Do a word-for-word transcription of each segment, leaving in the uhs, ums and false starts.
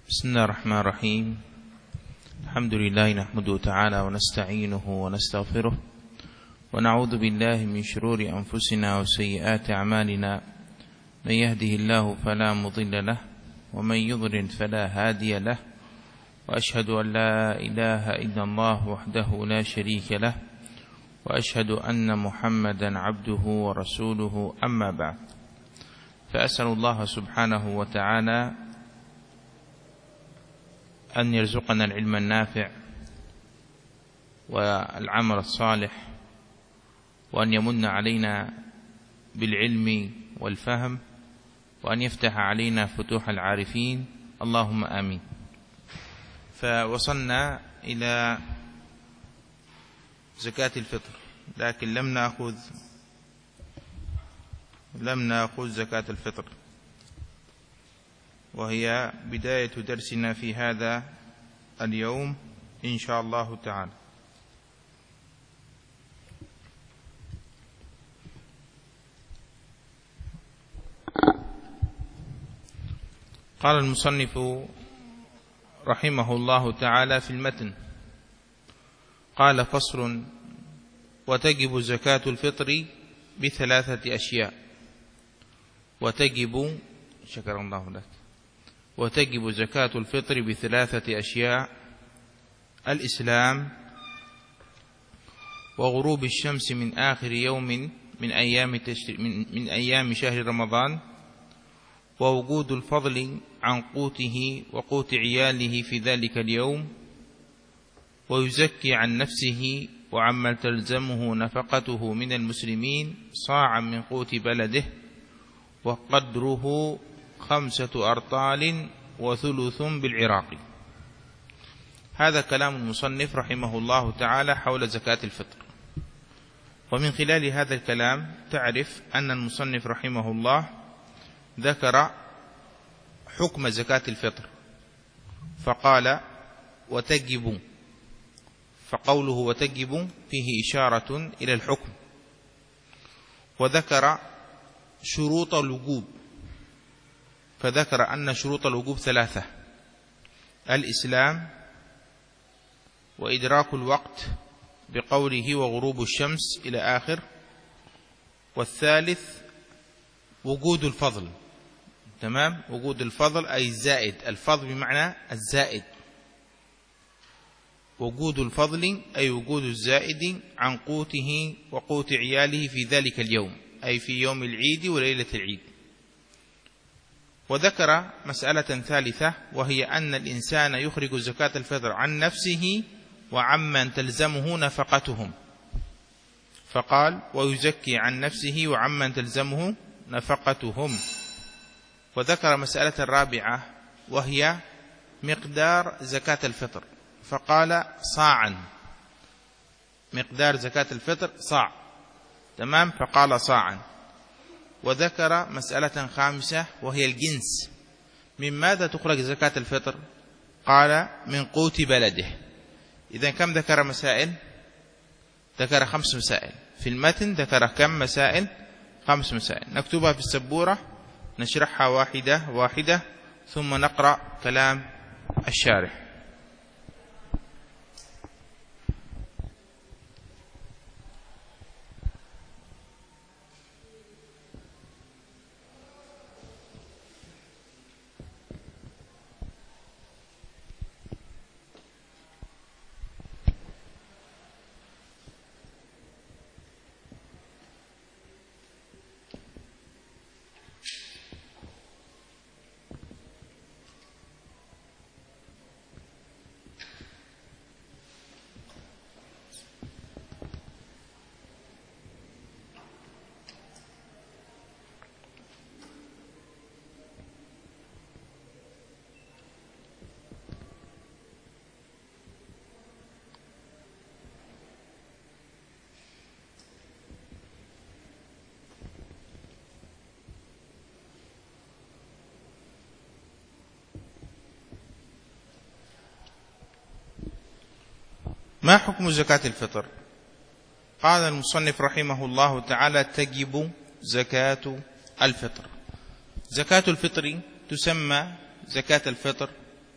بسم الله الرحمن الرحيم. الحمد لله نحمده تعالى ونستعينه ونستغفره ونعوذ بالله من شرور أنفسنا وسيئات أعمالنا، من يهده الله فلا مضل له ومن يضلل فلا هادي له، وأشهد أن لا إله إلا الله وحده لا شريك له، وأشهد أن محمدا عبده ورسوله. أما بعد، فأسأل الله سبحانه وتعالى أن يرزقنا العلم النافع والعمل الصالح، وأن يمن علينا بالعلم والفهم، وأن يفتح علينا فتوح العارفين، اللهم آمين. فوصلنا إلى زكاة الفطر، لكن لم نأخذ لم نأخذ زكاة الفطر، وهي بداية درسنا في هذا اليوم إن شاء الله تعالى. قال المصنف رحمه الله تعالى في المتن، قال: فصل: وتجب زكاة الفطر بثلاثة أشياء. وتجب شكر الله لك وتجب زكاة الفطر بثلاثة أشياء: الإسلام، وغروب الشمس من آخر يوم من أيام, من, من أيام شهر رمضان، ووجود الفضل عن قوته وقوت عياله في ذلك اليوم، ويزكي عن نفسه وعمن تلزمه نفقته من المسلمين صاعا من قوت بلده، وقدره خمسة أرطال وثلث بالعراق. هذا كلام المصنف رحمه الله تعالى حول زكاة الفطر. ومن خلال هذا الكلام تعرف أن المصنف رحمه الله ذكر حكم زكاة الفطر، فقال: وتجب، فقوله وتجب فيه إشارة إلى الحكم. وذكر شروط الوجوب، فذكر أن شروط الوجوب ثلاثة: الإسلام، وإدراك الوقت بقوله وغروب الشمس إلى آخر، والثالث وجود الفضل. تمام؟ وجود الفضل أي الزائد، الفضل بمعنى الزائد، وجود الفضل أي وجود الزائد عن قوته وقوت عياله في ذلك اليوم، أي في يوم العيد وليلة العيد. وذكر مسألة ثالثة، وهي أن الإنسان يخرج زكاة الفطر عن نفسه وعمن تلزمه نفقتهم، فقال: ويزكي عن نفسه وعمن تلزمه نفقتهم. وذكر مسألة الرابعة، وهي مقدار زكاة الفطر، فقال: صاعا، مقدار زكاة الفطر صاع. تمام؟ فقال صاعا. وذكر مسألة خامسة، وهي الجنس، من ماذا تخرج زكاة الفطر؟ قال: من قوت بلده. إذن كم ذكر مسائل؟ ذكر خمس مسائل في المتن. ذكر كم مسائل؟ خمس مسائل. نكتبها في السبورة، نشرحها واحدة واحدة، ثم نقرأ كلام الشارح. ما حكم زكاة الفطر؟ قال المصنف رحمه الله تعالى: تجب زكاة الفطر. زكاة الفطر تسمى زكاة الفطر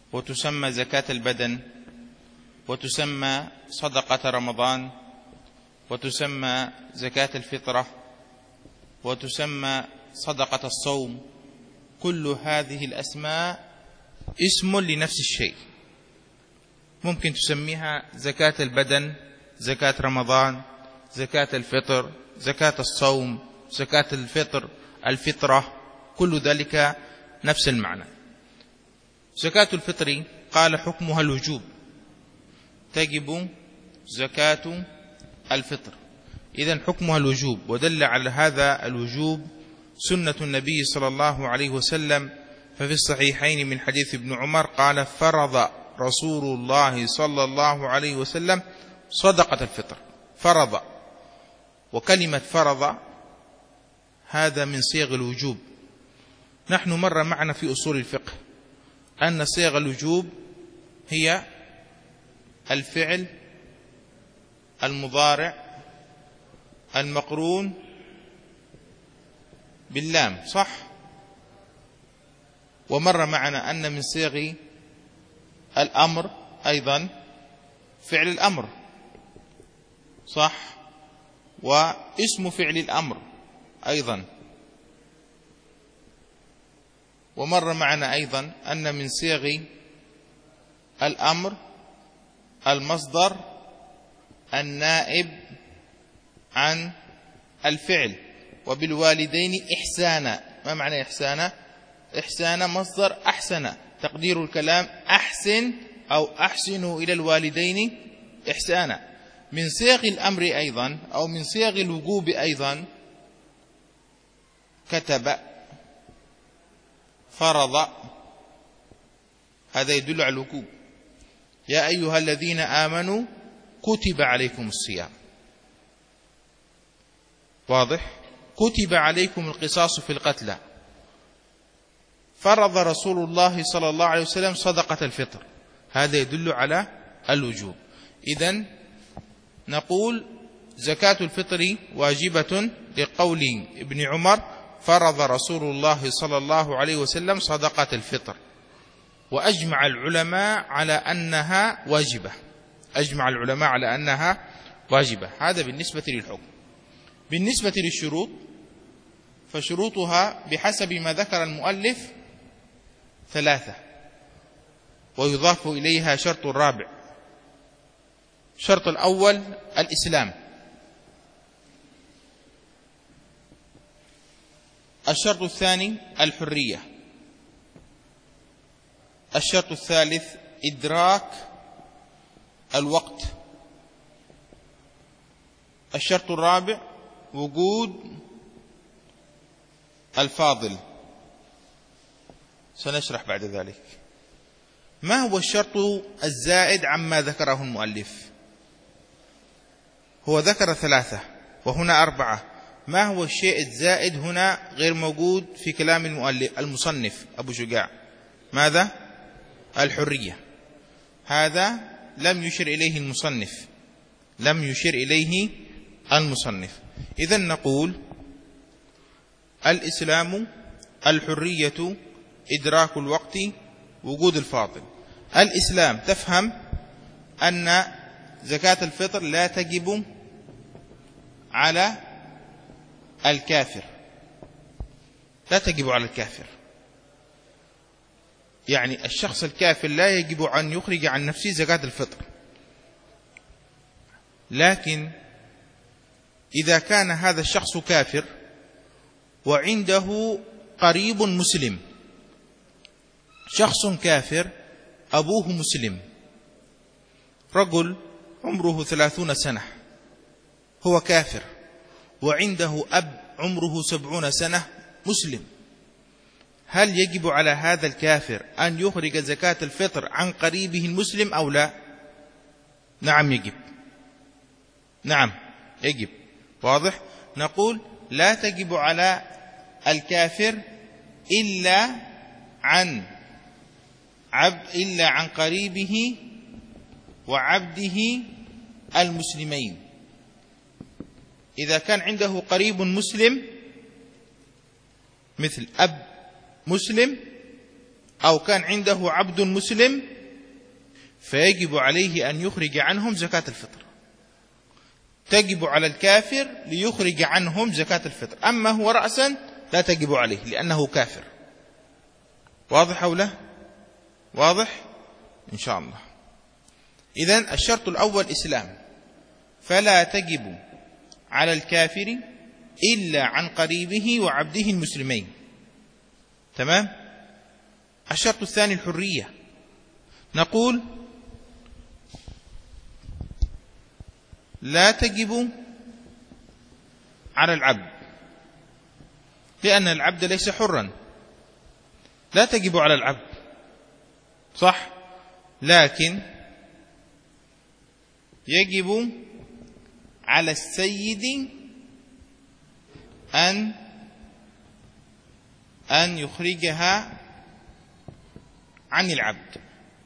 وتسمى زكاة البدن، وتسمى صدقة رمضان، وتسمى زكاة الفطرة، وتسمى صدقة الصوم. كل هذه الأسماء اسم لنفس الشيء. ممكن تسميها زكاة البدن، زكاة رمضان، زكاة الفطر، زكاة الصوم، زكاة الفطر، الفطرة، كل ذلك نفس المعنى. زكاة الفطر قال حكمها الوجوب، تجب زكاة الفطر، إذن حكمها الوجوب. ودل على هذا الوجوب سنة النبي صلى الله عليه وسلم، ففي الصحيحين من حديث ابن عمر قال فرض رسول الله صلى الله عليه وسلم صدقة الفطر. فرض، وكلمة فرض هذا من صيغ الوجوب. نحن مر معنا في أصول الفقه أن صيغ الوجوب هي الفعل المضارع المقرون باللام، صح؟ ومر معنا أن من صيغ الأمر أيضا فعل الأمر، صح؟ واسم فعل الأمر أيضا. ومر معنا أيضا أن من صيغ الأمر المصدر النائب عن الفعل. وبالوالدين إحسانا. ما معنى إحسانا؟ إحسانا مصدر أحسن، تقدير الكلام أحسن أو أحسنوا إلى الوالدين إحسانا. من صيغ الأمر أيضا أو من صيغ الوجوب أيضا كتب، فرض، هذا يدل على الوجوب. يا أيها الذين آمنوا كتب عليكم الصيام، واضح؟ كتب عليكم القصاص في القتلى. فرض رسول الله صلى الله عليه وسلم صدقة الفطر، هذا يدل على الوجوب. إذن نقول زكاة الفطر واجبة لقول ابن عمر فرض رسول الله صلى الله عليه وسلم صدقة الفطر. وأجمع العلماء على أنها واجبة، أجمع العلماء على أنها واجبة. هذا بالنسبة للحكم. بالنسبة للشروط فشروطها بحسب ما ذكر المؤلف ثلاثة، ويضاف إليها شرط رابع. الشرط الأول الإسلام، الشرط الثاني الحرية، الشرط الثالث إدراك الوقت، الشرط الرابع وجود الفاضل. سنشرح بعد ذلك. ما هو الشرط الزائد عما ذكره المؤلف؟ هو ذكر ثلاثة وهنا أربعة. ما هو الشيء الزائد هنا غير موجود في كلام المؤلف المصنف أبو شجاع؟ ماذا؟ الحرية. هذا لم يشر إليه المصنف، لم يشر إليه المصنف. إذن نقول الإسلام، الحرية، إدراك الوقت، وجود الفاضل. الإسلام تفهم أن زكاة الفطر لا تجب على الكافر، لا تجب على الكافر. يعني الشخص الكافر لا يجب أن يخرج عن نفسه زكاة الفطر. لكن إذا كان هذا الشخص كافر وعنده قريب مسلم، شخص كافر أبوه مسلم، رجل عمره ثلاثون سنة، هو كافر، وعنده أب عمره سبعون سنة مسلم، هل يجب على هذا الكافر أن يخرج زكاة الفطر عن قريبه المسلم أو لا؟ نعم يجب، نعم يجب. واضح؟ نقول لا تجب على الكافر إلا عن عبد إلا عن قريبه وعبده المسلمين. إذا كان عنده قريب مسلم مثل أب مسلم أو كان عنده عبد مسلم فيجب عليه أن يخرج عنهم زكاة الفطر. تجب على الكافر ليخرج عنهم زكاة الفطر، أما هو رأسا لا تجب عليه لأنه كافر. واضح أو لا؟ واضح إن شاء الله. إذن الشرط الأول إسلام، فلا تجب على الكافر إلا عن قريبه وعبده المسلمين. تمام؟ الشرط الثاني الحرية. نقول لا تجب على العبد لأن العبد ليس حرا، لا تجب على العبد صح، لكن يجب على السيد أن أن يخرجها عن العبد.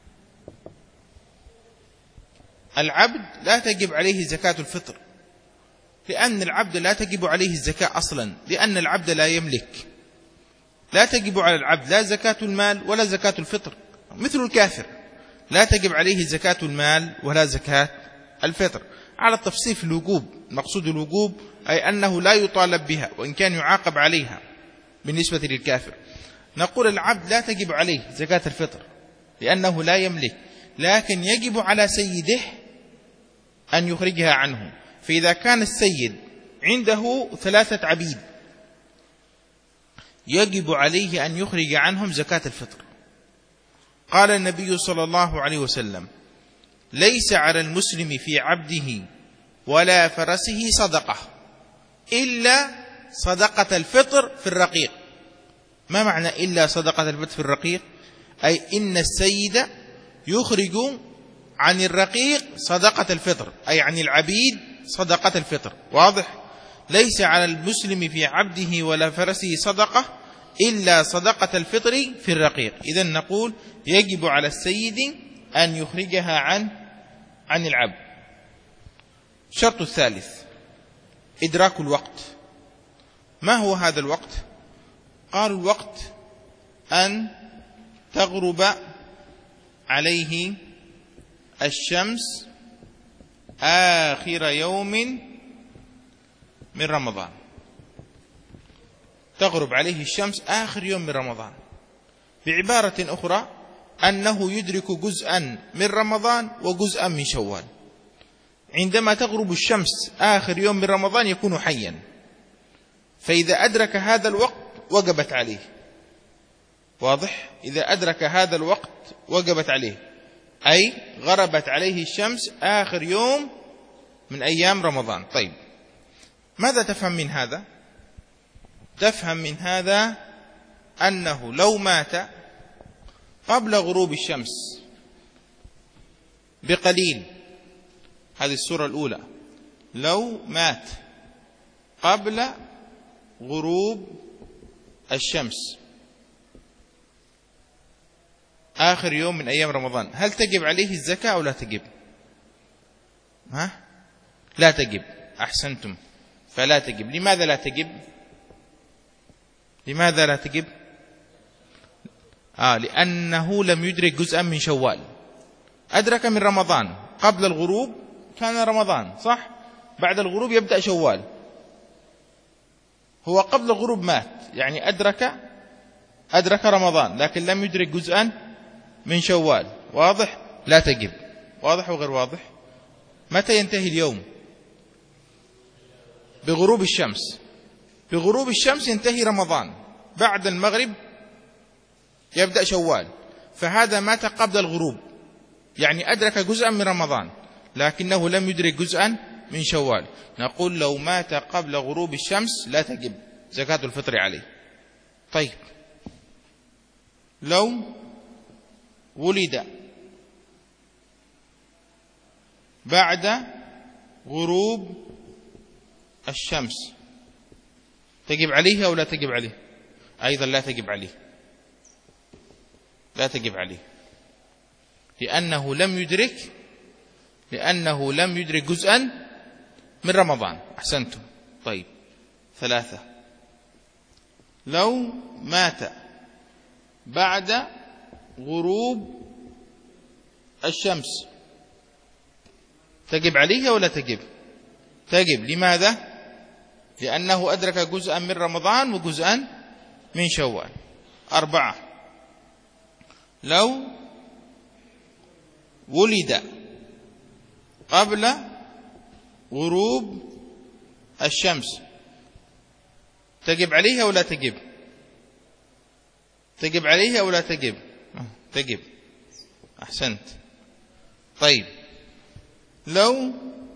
العبد لا تجب عليه زكاة الفطر لأن العبد لا تجب عليه الزكاة أصلا، لأن العبد لا يملك. لا تجب على العبد لا زكاة المال ولا زكاة الفطر، مثل الكافر لا تجب عليه زكاة المال ولا زكاة الفطر. على التفصيل في الوجوب، مقصود الوجوب أي أنه لا يطالب بها وإن كان يعاقب عليها بالنسبة للكافر. نقول العبد لا تجب عليه زكاة الفطر لأنه لا يملك، لكن يجب على سيده أن يخرجها عنه. فإذا كان السيد عنده ثلاثة عبيد يجب عليه أن يخرج عنهم زكاة الفطر. قال النبي صلى الله عليه وسلم: ليس على المسلم في عبده ولا فرسه صدقة إلا صدقة الفطر في الرقيق. ما معنى إلا صدقة الفطر في الرقيق؟ أي إن السيد يخرج عن الرقيق صدقة الفطر، أي عن العبيد صدقة الفطر. واضح؟ ليس على المسلم في عبده ولا فرسه صدقة إلا صدقة الفطر في الرقيق. إذن نقول يجب على السيد أن يخرجها عن عن العبد. الشرط الثالث إدراك الوقت. ما هو هذا الوقت؟ قالوا الوقت أن تغرب عليه الشمس آخر يوم من رمضان. تغرب عليه الشمس آخر يوم من رمضان، بعبارة أخرى أنه يدرك جزءا من رمضان وجزءا من شوال. عندما تغرب الشمس آخر يوم من رمضان يكون حيا، فإذا أدرك هذا الوقت وجبت عليه. واضح؟ إذا أدرك هذا الوقت وجبت عليه، أي غربت عليه الشمس آخر يوم من أيام رمضان. طيب، ماذا تفهم من هذا؟ تفهم من هذا أنه لو مات قبل غروب الشمس بقليل، هذه الصورة الأولى، لو مات قبل غروب الشمس آخر يوم من أيام رمضان، هل تجب عليه الزكاة أو لا تجب؟ ها؟ لا تجب. أحسنتم، فلا تجب. لماذا لا تجب؟ لماذا لا تجب؟ آه لأنه لم يدرك جزءا من شوال. أدرك من رمضان قبل الغروب كان رمضان صح، بعد الغروب يبدأ شوال. هو قبل الغروب مات، يعني أدرك أدرك رمضان لكن لم يدرك جزءا من شوال. واضح؟ لا تجب. واضح وغير واضح؟ متى ينتهي اليوم؟ بغروب الشمس. بغروب الشمس ينتهي رمضان، بعد المغرب يبدأ شوال، فهذا مات قبل الغروب، يعني أدرك جزءا من رمضان لكنه لم يدرك جزءا من شوال. نقول لو مات قبل غروب الشمس لا تجب زكاة الفطر عليه. طيب، لو ولد بعد غروب الشمس تجب عليه أو لا تجب عليه؟ أيضا لا تجب عليه، لا تجب عليه لأنه لم يدرك لأنه لم يدرك جزءا من رمضان. أحسنتم. طيب، ثلاثة، لو مات بعد غروب الشمس تجب عليها ولا تجب؟ تجب. لماذا؟ لأنه أدرك جزءا من رمضان وجزءا من شوال. أربعة، لو ولد قبل غروب الشمس تجب عليها ولا تجب؟ تجب عليها ولا تجب؟ تجب. أحسنت. طيب، لو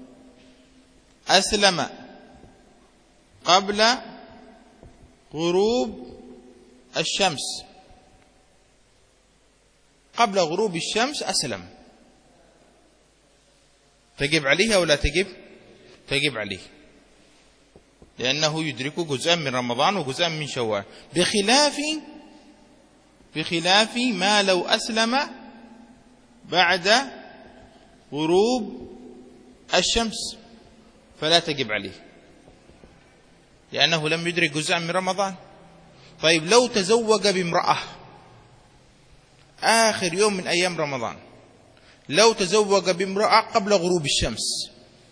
أسلم قبل غروب الشمس، قبل غروب الشمس أسلم، تجب عليها ولا تجب؟ تجب عليه، لأنه يدرك جزءا من رمضان وجزءا من شوال، بخلاف بخلاف ما لو أسلم بعد غروب الشمس فلا تجب عليه، لأنه لم يدرك جزءا من رمضان. طيب، لو تزوج بامرأة آخر يوم من أيام رمضان، لو تزوج بامرأة قبل غروب الشمس،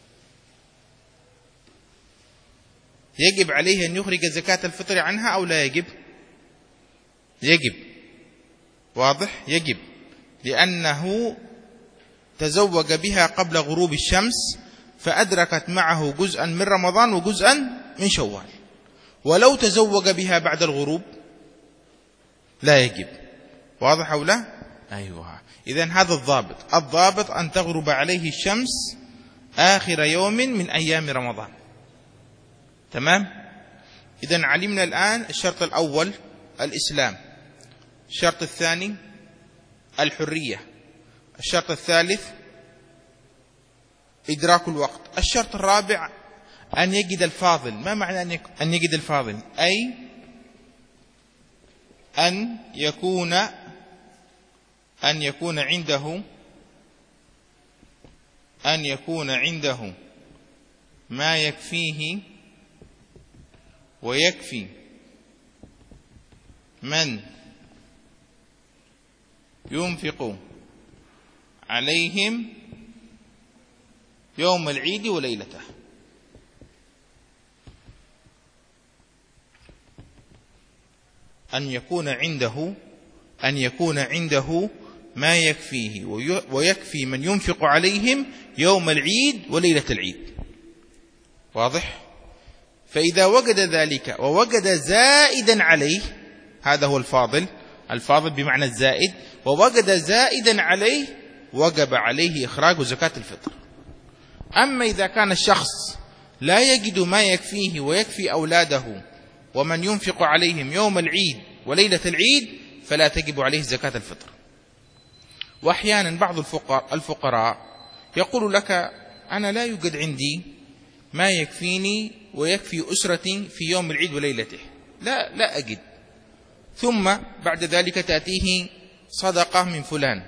يجب عليه أن يخرج زكاة الفطر عنها أو لا يجب؟ يجب. واضح؟ يجب، لأنه تزوج بها قبل غروب الشمس فأدركت معه جزءا من رمضان وجزءا من شوال. ولو تزوج بها بعد الغروب لا يجب. واضح أو لا؟ أيوة. إذن هذا الضابط. الضابط أن تغرب عليه الشمس آخر يوم من أيام رمضان. تمام؟ إذن علمنا الآن الشرط الأول الإسلام، الشرط الثاني الحرية، الشرط الثالث إدراك الوقت، الشرط الرابع أن يجد الفاضل. ما معنى أن يجد الفاضل؟ أي أن يكون أن يكون عنده أن يكون عنده ما يكفيه ويكفي من ينفق عليهم يوم العيد وليلته. أن يكون عنده أن يكون عنده ما يكفيه ويكفي من ينفق عليهم يوم العيد وليلة العيد. واضح؟ فإذا وجد ذلك ووجد زائدا عليه، هذا هو الفاضل، الفاضل بمعنى الزائد، ووجد زائدا عليه وجب عليه إخراج زكاة الفطر. أما إذا كان الشخص لا يجد ما يكفيه ويكفي أولاده ومن ينفق عليهم يوم العيد وليلة العيد فلا تجب عليه زكاة الفطر. وأحيانا بعض الفقراء يقول لك أنا لا يوجد عندي ما يكفيني ويكفي أسرتي في يوم العيد وليلته، لا لا أجد. ثم بعد ذلك تأتيه صدقة من فلان،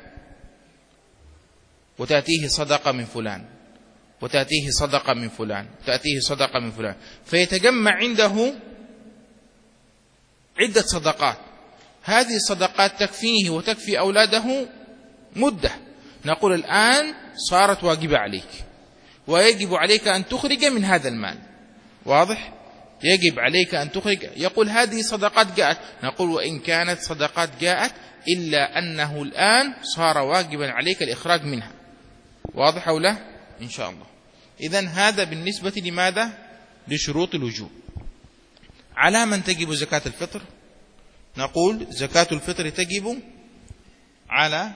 وتأتيه صدقة من فلان، وتأتيه صدقة من فلان، تأتيه صدقة من فلان، فيتجمع عنده عدة صدقات. هذه الصدقات تكفيه وتكفي أولاده مدة. نقول الآن صارت واجبة عليك ويجب عليك أن تخرج من هذا المال. واضح؟ يجب عليك أن تخرج. يقول هذه صدقات جاءت، نقول وإن كانت صدقات جاءت إلا أنه الآن صار واجبا عليك الإخراج منها. واضح أو لا؟ إن شاء الله. إذن هذا بالنسبة لماذا؟ لشروط الوجوب. على من تجب زكاة الفطر؟ نقول زكاة الفطر تجب على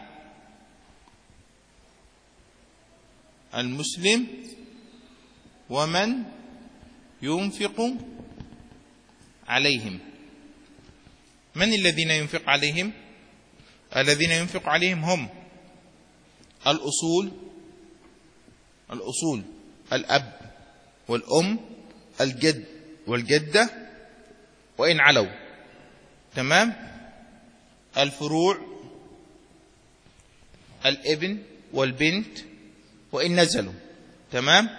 المسلم ومن ينفق عليهم. من الذين ينفق عليهم؟ الذين ينفق عليهم هم الأصول الأصول الأب والأم، الجد والجدة وإن علوا. تمام؟ الفروع الابن والبنت وإن نزلوا. تمام؟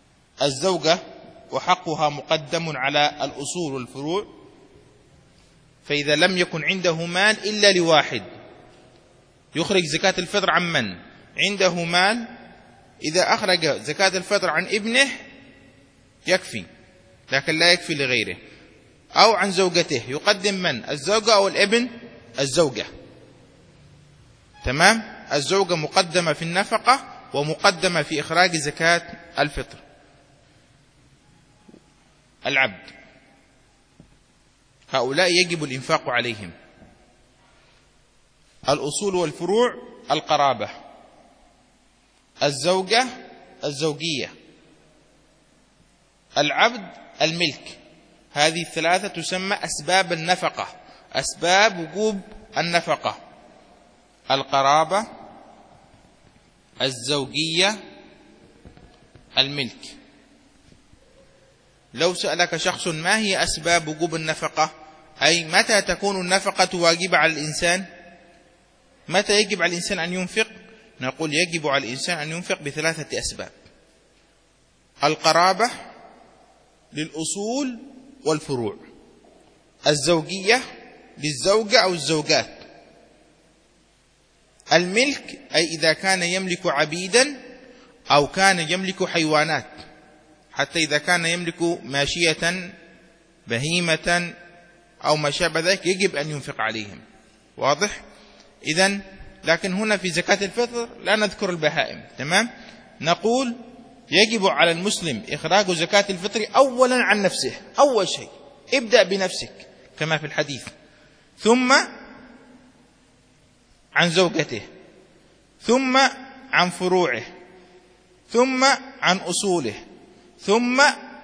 الزوجة وحقها مقدم على الأصول والفروع. فإذا لم يكن عنده مال إلا لواحد يخرج زكاة الفطر عن من عنده مال، إذا أخرج زكاة الفطر عن ابنه يكفي، لكن لا يكفي لغيره. أو عن زوجته، يقدم من؟ الزوجة أو الابن؟ الزوجة. تمام؟ الزوجة مقدمة في النفقة ومقدمة في إخراج زكاة الفطر. العبد، هؤلاء يجب الإنفاق عليهم. الأصول والفروع القرابة، الزوجة الزوجية، العبد الملك. هذه الثلاثة تسمى أسباب النفقة، أسباب وجوب النفقة: القرابة، الزوجية، الملك. لو سألك شخص ما هي أسباب وجوب النفقة، أي متى تكون النفقة واجبة على الإنسان، متى يجب على الإنسان أن ينفق، نقول يجب على الإنسان أن ينفق بثلاثة أسباب: القرابة للأصول والفروع، الزوجية للزوجة أو الزوجات، الملك أي إذا كان يملك عبيدا أو كان يملك حيوانات، حتى إذا كان يملك ماشية بهيمة أو ما شابه ذلك يجب أن ينفق عليهم. واضح؟ إذن لكن هنا في زكاة الفطر لا نذكر البهائم. تمام؟ نقول يجب على المسلم إخراج زكاة الفطر أولا عن نفسه، أول شيء ابدأ بنفسك كما في الحديث، ثم عن زوجته، ثم عن فروعه، ثم عن أصوله، ثم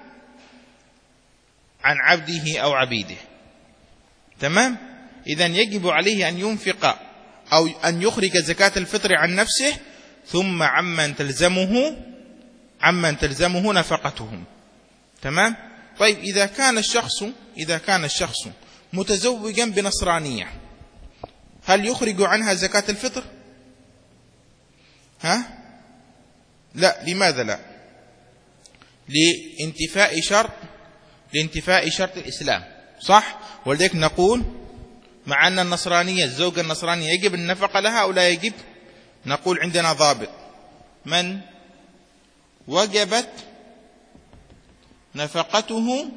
عن عبده أو عبيده. تمام؟ إذن يجب عليه أن ينفق أو أن يخرج زكاة الفطر عن نفسه، ثم عمن تلزمه عمن تلزمه نفقتهم. تمام؟ طيب إذا كان الشخص إذا كان الشخص متزوجا بنصرانية، هل يخرج عنها زكاة الفطر؟ ها؟ لا. لماذا لا؟ لانتفاء شرط لانتفاء شرط الإسلام، صح؟ ولذلك نقول مع أن النصرانية الزوجة النصرانية يجب النفقة لها أو لا يجب؟ نقول عندنا ضابط: من وجبت نفقته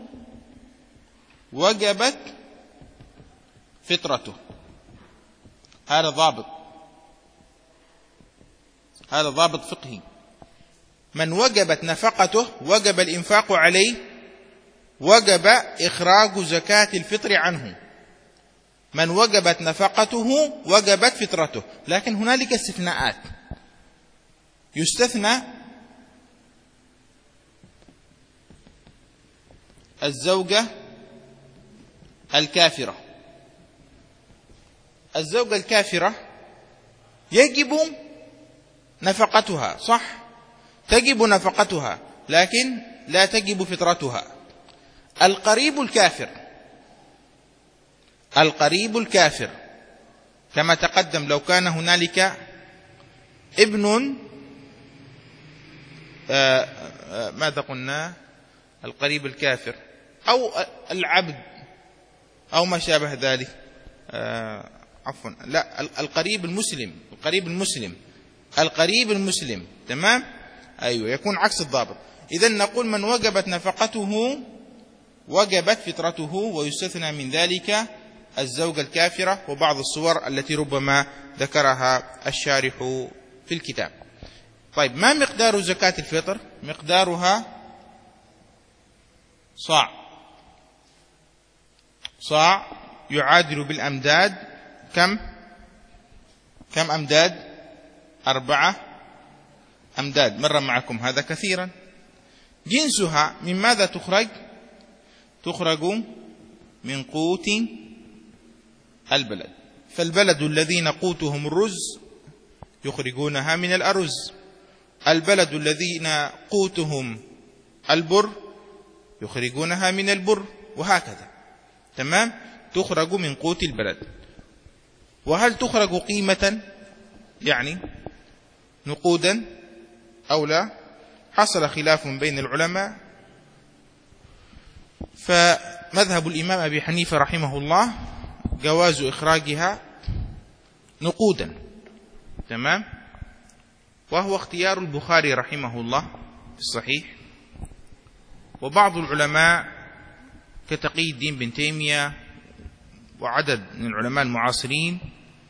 وجبت فطرته. هذا ضابط هذا ضابط فقهي. من وجبت نفقته وجب الإنفاق عليه، وجب إخراج زكاة الفطر عنه. من وجبت نفقته وجبت فطرته. لكن هنالك استثناءات. يستثنى الزوجة الكافرة. الزوجة الكافرة يجب نفقتها، صح؟ تجب نفقتها لكن لا تجب فطرتها. القريب الكافر القريب الكافر كما تقدم، لو كان هنالك ابن آآ آآ ماذا قلنا؟ القريب الكافر أو العبد أو ما شابه ذلك، عفوا لا القريب المسلم القريب المسلم القريب المسلم. تمام؟ أيوة، يكون عكس الضابط. إذن نقول من وجبت نفقته وجبت فطرته، ويستثنى من ذلك الزوجة الكافرة وبعض الصور التي ربما ذكرها الشارح في الكتاب. طيب، ما مقدار زكاة الفطر؟ مقدارها صاع صاع يعادل بالأمداد كم كم أمداد؟ أربعة أمداد. مر معكم هذا كثيرا. جنسها من ماذا تخرج؟ تخرج من قوت البلد. فالبلد الذين قوتهم الرز يخرجونها من الأرز، البلد الذين قوتهم البر يخرجونها من البر، وهكذا. تمام؟ تخرج من قوت البلد. وهل تخرج قيمة يعني نقودا أو لا؟ حصل خلاف بين العلماء. فمذهب الإمام أبي حنيفة رحمه الله جواز إخراجها نقودا. تمام. وهو اختيار البخاري رحمه الله في الصحيح. وبعض العلماء كتقي الدين بن تيمية وعدد من العلماء المعاصرين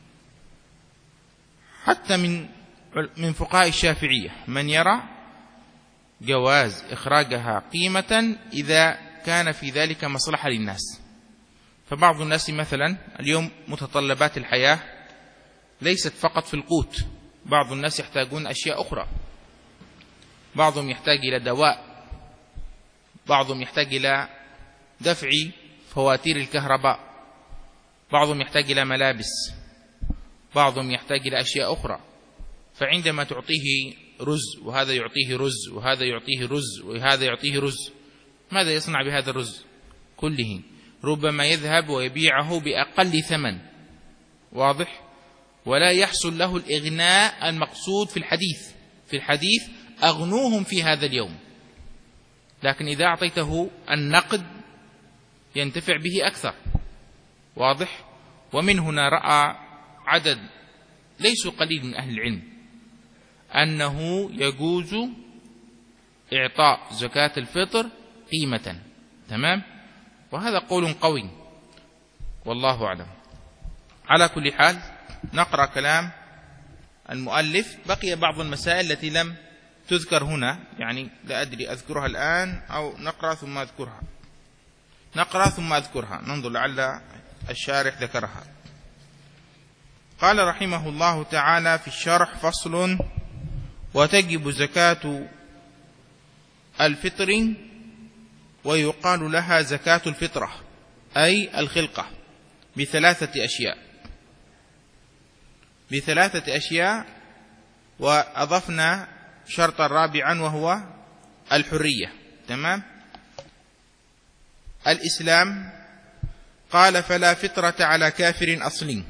حتى من من فقهاء الشافعية من يرى جواز إخراجها قيمة إذا كان في ذلك مصلحة للناس. فبعض الناس مثلا اليوم متطلبات الحياة ليست فقط في القوت، بعض الناس يحتاجون أشياء أخرى، بعضهم يحتاج إلى دواء، بعضهم يحتاج إلى دفع فواتير الكهرباء، بعضهم يحتاج إلى ملابس، بعضهم يحتاج إلى أشياء أخرى. فعندما تعطيه رز وهذا يعطيه رز وهذا يعطيه رز وهذا يعطيه رز، ماذا يصنع بهذا الرز كله؟ ربما يذهب ويبيعه بأقل ثمن، واضح؟ ولا يحصل له الإغناء المقصود في الحديث. في الحديث أغنوهم في هذا اليوم، لكن إذا أعطيته النقد ينتفع به أكثر، واضح؟ ومن هنا رأى عدد ليسوا قليل من أهل العلم أنه يجوز إعطاء زكاة الفطر قيمة. تمام. وهذا قول قوي والله أعلم. على كل حال نقرأ كلام المؤلف. بقي بعض المسائل التي لم تذكر هنا، يعني لا أدري أذكرها الآن أو نقرأ ثم أذكرها. نقرأ ثم أذكرها، ننظر لعل الشارح ذكرها. قال رحمه الله تعالى في الشرح: فصل: وتجب زكاة الفطر ويقال لها زكاة الفطرة أي الخلقة بثلاثة أشياء بثلاثة أشياء وأضفنا شرطا رابعا وهو الحرية. تمام. الإسلام. قال: فلا فطرة على كافر أصلي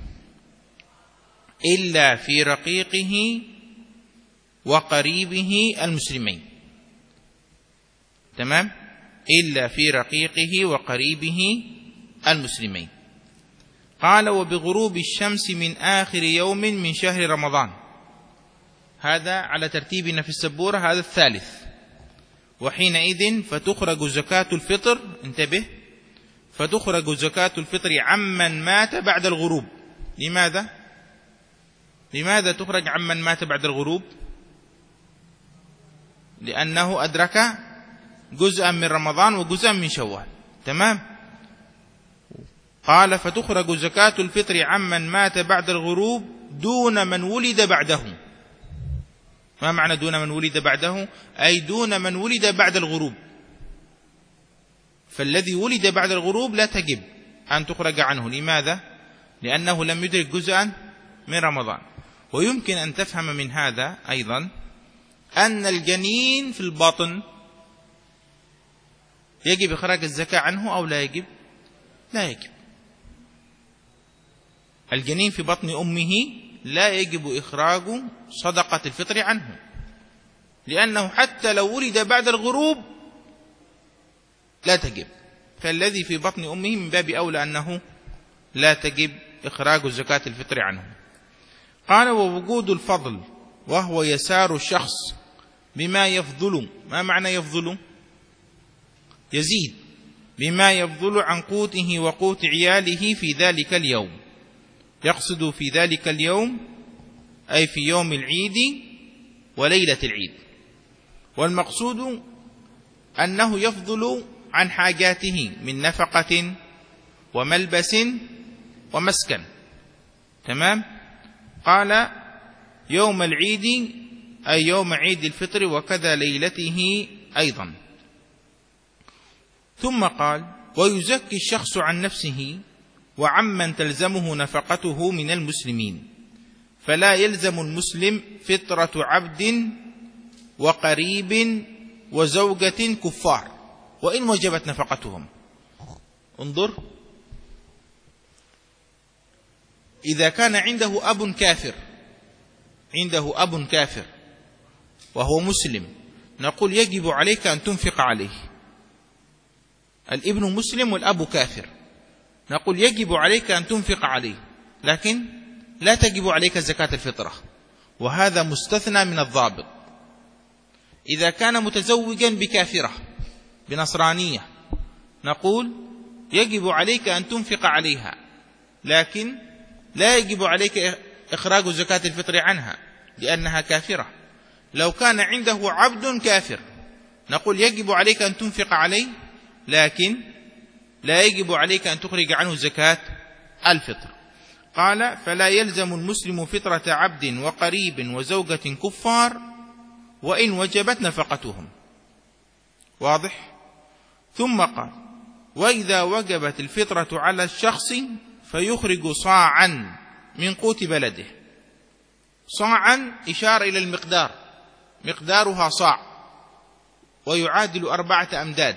إلا في رقيقه وقريبه المسلمين. تمام. إلا في رقيقه وقريبه المسلمين. قال: وبغروب الشمس من آخر يوم من شهر رمضان. هذا على ترتيبنا في السبورة، هذا الثالث. وحينئذ فتخرج زكاة الفطر، انتبه، فتخرج زكاة الفطر عمن مات بعد الغروب. لماذا؟ لماذا تخرج عمن مات بعد الغروب؟ لأنه أدرك جزءا من رمضان وجزءا من شوال. تمام. قال: فتخرج زكاة الفطر عمن مات بعد الغروب دون من ولد بعده. ما معنى دون من ولد بعده؟ أي دون من ولد بعد الغروب. فالذي ولد بعد الغروب لا تجب أن تخرج عنه. لماذا؟ لأنه لم يدرك جزءا من رمضان. ويمكن أن تفهم من هذا أيضا أن الجنين في البطن يجب إخراج الزكاة عنه أو لا يجب؟ لا يجب. الجنين في بطن أمه لا يجب إخراج صدقة الفطر عنه، لأنه حتى لو ولد بعد الغروب لا تجب. فالذي في بطن أمه من باب أولى أنه لا تجب إخراج زكاة الفطر عنه. قال: ووجود الفضل وهو يسار الشخص بما يفضل. ما معنى يفضل؟ يزيد بما يفضل عن قوته وقوت عياله في ذلك اليوم. يقصد في ذلك اليوم أي في يوم العيد وليلة العيد. والمقصود أنه يفضل عن حاجاته من نفقة وملبس ومسكن. تمام. قال: يوم العيد أي يوم عيد الفطر وكذا ليلته أيضا. ثم قال: ويزكي الشخص عن نفسه وعمن تلزمه نفقته من المسلمين، فلا يلزم المسلم فطرة عبد وقريب وزوجة كفار وإن وجبت نفقتهم. انظر، إذا كان عنده أب كافر عنده أب كافر وهو مسلم، نقول يجب عليك أن تنفق عليه. الابن مسلم والأب كافر، نقول يجب عليك أن تنفق عليه، لكن لا تجب عليك زكاة الفطرة، وهذا مستثنى من الضابط. إذا كان متزوجا بكافرة بنصرانية نقول يجب عليك أن تنفق عليها، لكن لا يجب عليك إخراج زكاة الفطر عنها لأنها كافرة. لو كان عنده عبد كافر نقول يجب عليك أن تنفق عليه، لكن لا يجب عليك أن تخرج عنه زكاة الفطر. قال فلا يلزم المسلم فطرة عبد وقريب وزوجة كفار وإن وجبت نفقتهم. واضح؟ ثم قال وإذا وجبت الفطرة على الشخص فيخرج صاعا من قوت بلده. صاعا إشارة إلى المقدار، مقدارها صاع ويعادل أربعة أمداد.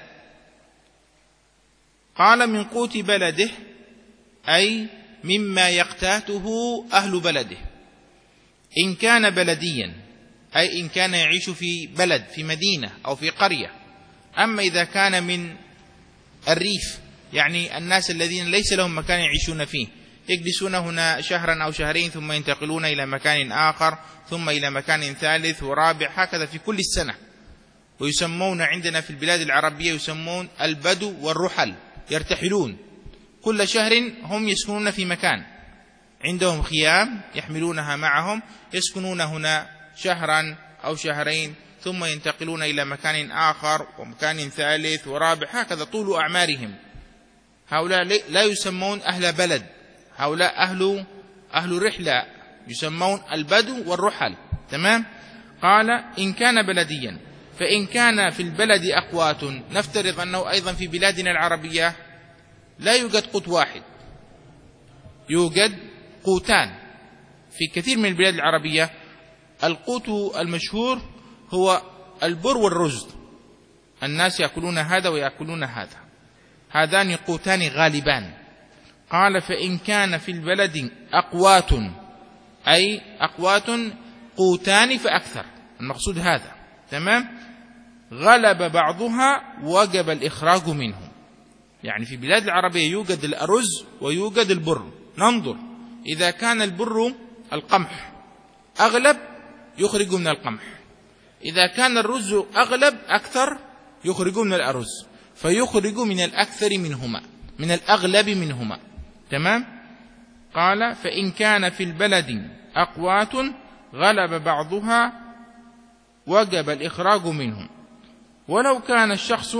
قال من قوت بلده أي مما يقتاته أهل بلده، إن كان بلديا أي إن كان يعيش في بلد في مدينة أو في قرية. أما إذا كان من الريف يعني الناس الذين ليس لهم مكان يعيشون فيه، يجلسون هنا شهرا أو شهرين ثم ينتقلون إلى مكان آخر ثم إلى مكان ثالث ورابع، هكذا في كل السنة. ويسمون عندنا في البلاد العربية يسمون البدو والرحل، يرتحلون كل شهر، هم يسكنون في مكان، عندهم خيام يحملونها معهم، يسكنون هنا شهرا أو شهرين ثم ينتقلون إلى مكان آخر ومكان ثالث ورابع، هكذا طول أعمارهم. هؤلاء لا يسمون أهل بلد، هؤلاء أهل أهل رحلة، يسمون البدو والرحل. تمام؟ قال إن كان بلديا، فإن كان في البلد أقوات، نفترض أنه أيضا في بلادنا العربية لا يوجد قوت واحد، يوجد قوتان. في كثير من البلاد العربية القوت المشهور هو البر والرز، الناس يأكلون هذا ويأكلون هذا، هذان قوتان غالبان. قال فإن كان في البلد أقوات أي أقوات قوتان فأكثر، المقصود هذا. تمام؟ غلب بعضها وجب الإخراج منه. يعني في بلاد العربية يوجد الأرز ويوجد البر، ننظر إذا كان البر القمح أغلب يخرج من القمح، إذا كان الرز أغلب أكثر يخرج من الأرز، فيخرج من الأكثر منهما، من الأغلب منهما. تمام؟ قال فإن كان في البلد أقوات غلب بعضها وجب الإخراج منهم. ولو كان الشخص،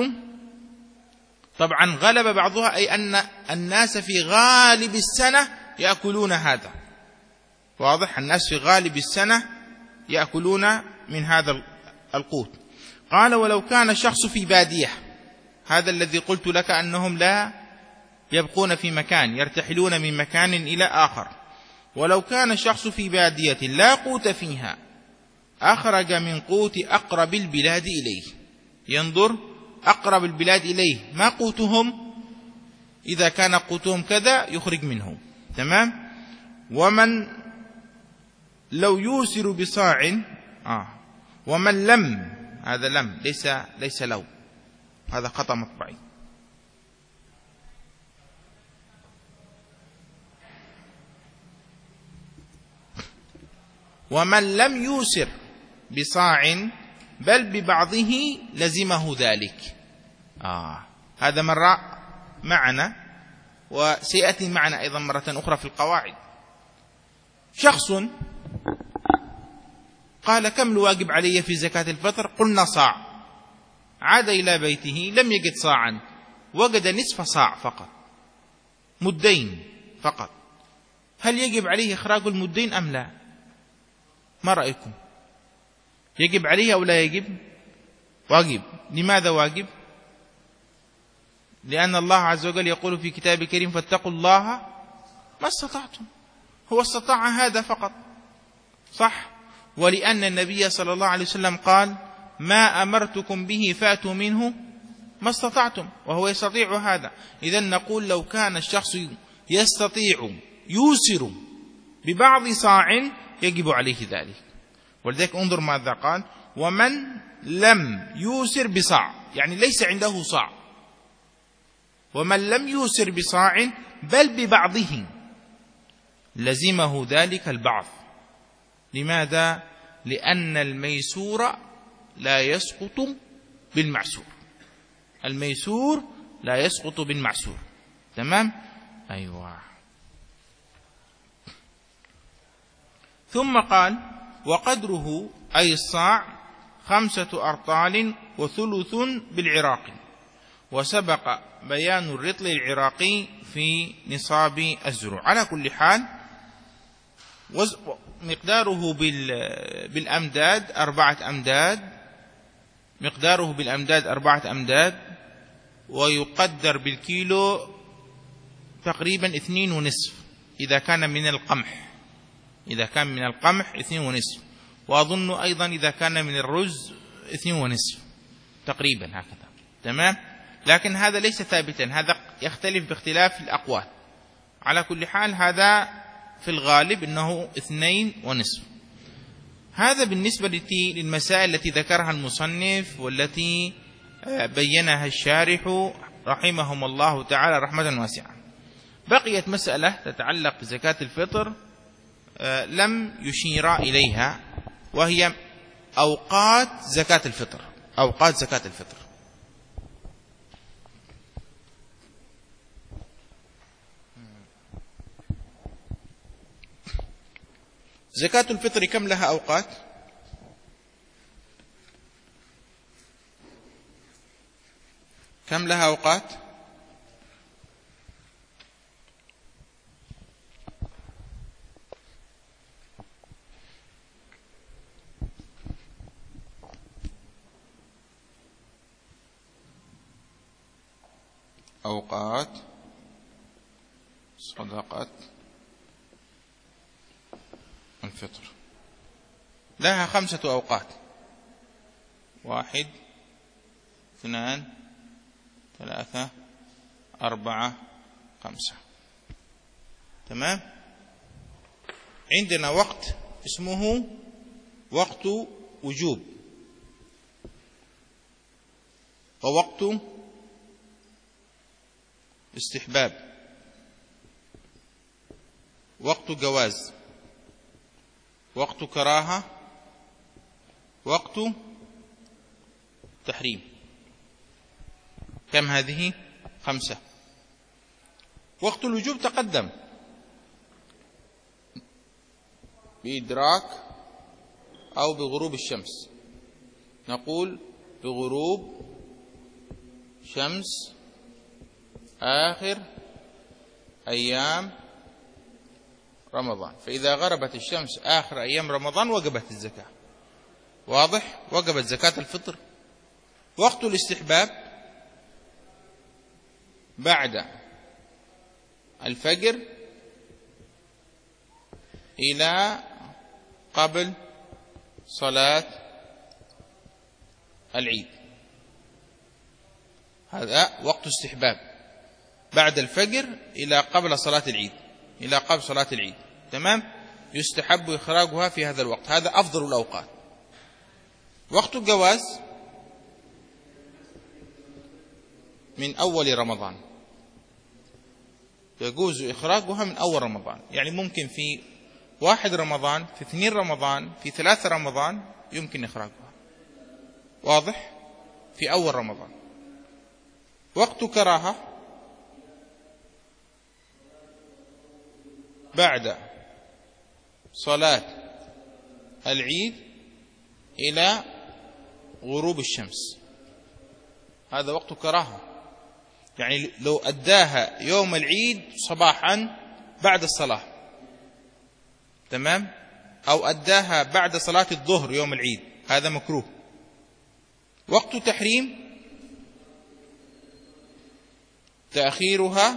طبعا غلب بعضها أي أن الناس في غالب السنة يأكلون هذا، واضح؟ الناس في غالب السنة يأكلون من هذا القوت. قال ولو كان الشخص في بادية، هذا الذي قلت لك أنهم لا يبقون في مكان، يرتحلون من مكان إلى آخر. ولو كان الشخص في بادية لا قوت فيها أخرج من قوت أقرب البلاد إليه. ينظر أقرب البلاد إليه ما قوتهم، إذا كان قوتهم كذا يخرج منه. تمام؟ ومن لو يوسر بصاع آه ومن لم، هذا لم ليس ليس لو، هذا خطأ مطبعي. ومن لم يوسر بصاع بل ببعضه لزمه ذلك. آه هذا مرة معنا وسيأتي معنا أيضا مرة أخرى في القواعد. شخص قال كم الواجب علي في زكاة الفطر؟ قلنا صاع. عاد إلى بيته لم يجد صاعا، وجد نصف صاع فقط، مدين فقط. هل يجب عليه إخراج المدين أم لا؟ ما رأيكم؟ يجب عليه أو لا يجب؟ واجب. لماذا واجب؟ لأن الله عز وجل يقول في كتابه الكريم فاتقوا الله ما استطعتم، هو استطاع هذا فقط، صح؟ ولأن النبي صلى الله عليه وسلم قال ما أمرتكم به فاتوا منه ما استطعتم، وهو يستطيع هذا. إذن نقول لو كان الشخص يستطيع يوسر ببعض صاع يجب عليه ذلك. ولذلك انظر ماذا قال ومن لم يوسر بصاع، يعني ليس عنده صاع. ومن لم يوسر بصاع بل ببعضه لزمه ذلك البعض. لماذا؟ لأن الميسور لا يسقط بالمعسور، الميسور لا يسقط بالمعسور. تمام؟ أيوة. ثم قال وقدره أي الصاع خمسة أرطال وثلث بالعراقي، وسبق بيان الرطل العراقي في نصاب الزروع. على كل حال مقداره بالأمداد أربعة أمداد، مقداره بالأمداد أربعة أمداد، ويقدر بالكيلو تقريبا اثنين ونصف إذا كان من القمح، إذا كان من القمح اثنين ونصف، وأظن أيضا إذا كان من الرز اثنين ونصف تقريبا هكذا. تمام؟ لكن هذا ليس ثابتا، هذا يختلف باختلاف الأقوال. على كل حال هذا في الغالب إنه اثنين ونصف. هذا بالنسبة للمسائل التي ذكرها المصنف والتي بينها الشارح رحمهم الله تعالى رحمة واسعة. بقيت مسألة تتعلق بزكاة الفطر لم يشير إليها، وهي أوقات زكاة الفطر. أوقات زكاة الفطر زكاة الفطر كم لها أوقات؟ كم لها أوقات؟ أوقات صدقة الفطر لها خمسة أوقات: واحد، اثنان، ثلاثة، أربعة، خمسة. تمام؟ عندنا وقت اسمه وقت وجوب، ووقت استحباب، وقت جواز، وقت كراهة، وقت تحريم. كم هذه؟ خمسة. وقت الوجوب تقدم بإدراك أو بغروب الشمس. نقول بغروب شمس آخر أيام رمضان، فإذا غربت الشمس آخر أيام رمضان وجبت الزكاة. واضح؟ وجبت زكاة الفطر. وقت الاستحباب بعد الفجر إلى قبل صلاة العيد، هذا وقت استحباب بعد الفجر إلى قبل صلاة العيد، إلى قبل صلاة العيد. تمام؟ يستحب إخراجها في هذا الوقت، هذا أفضل الأوقات. وقت الجواز من أول رمضان، يجوز إخراجها من أول رمضان، يعني ممكن في واحد رمضان، في اثنين رمضان، في ثلاثة رمضان يمكن إخراجها. واضح؟ في أول رمضان. وقت كراهة بعد صلاة العيد إلى غروب الشمس، هذا وقت كراهة، يعني لو أداها يوم العيد صباحا بعد الصلاة، تمام، أو أداها بعد صلاة الظهر يوم العيد، هذا مكروه. وقت تحريم تأخيرها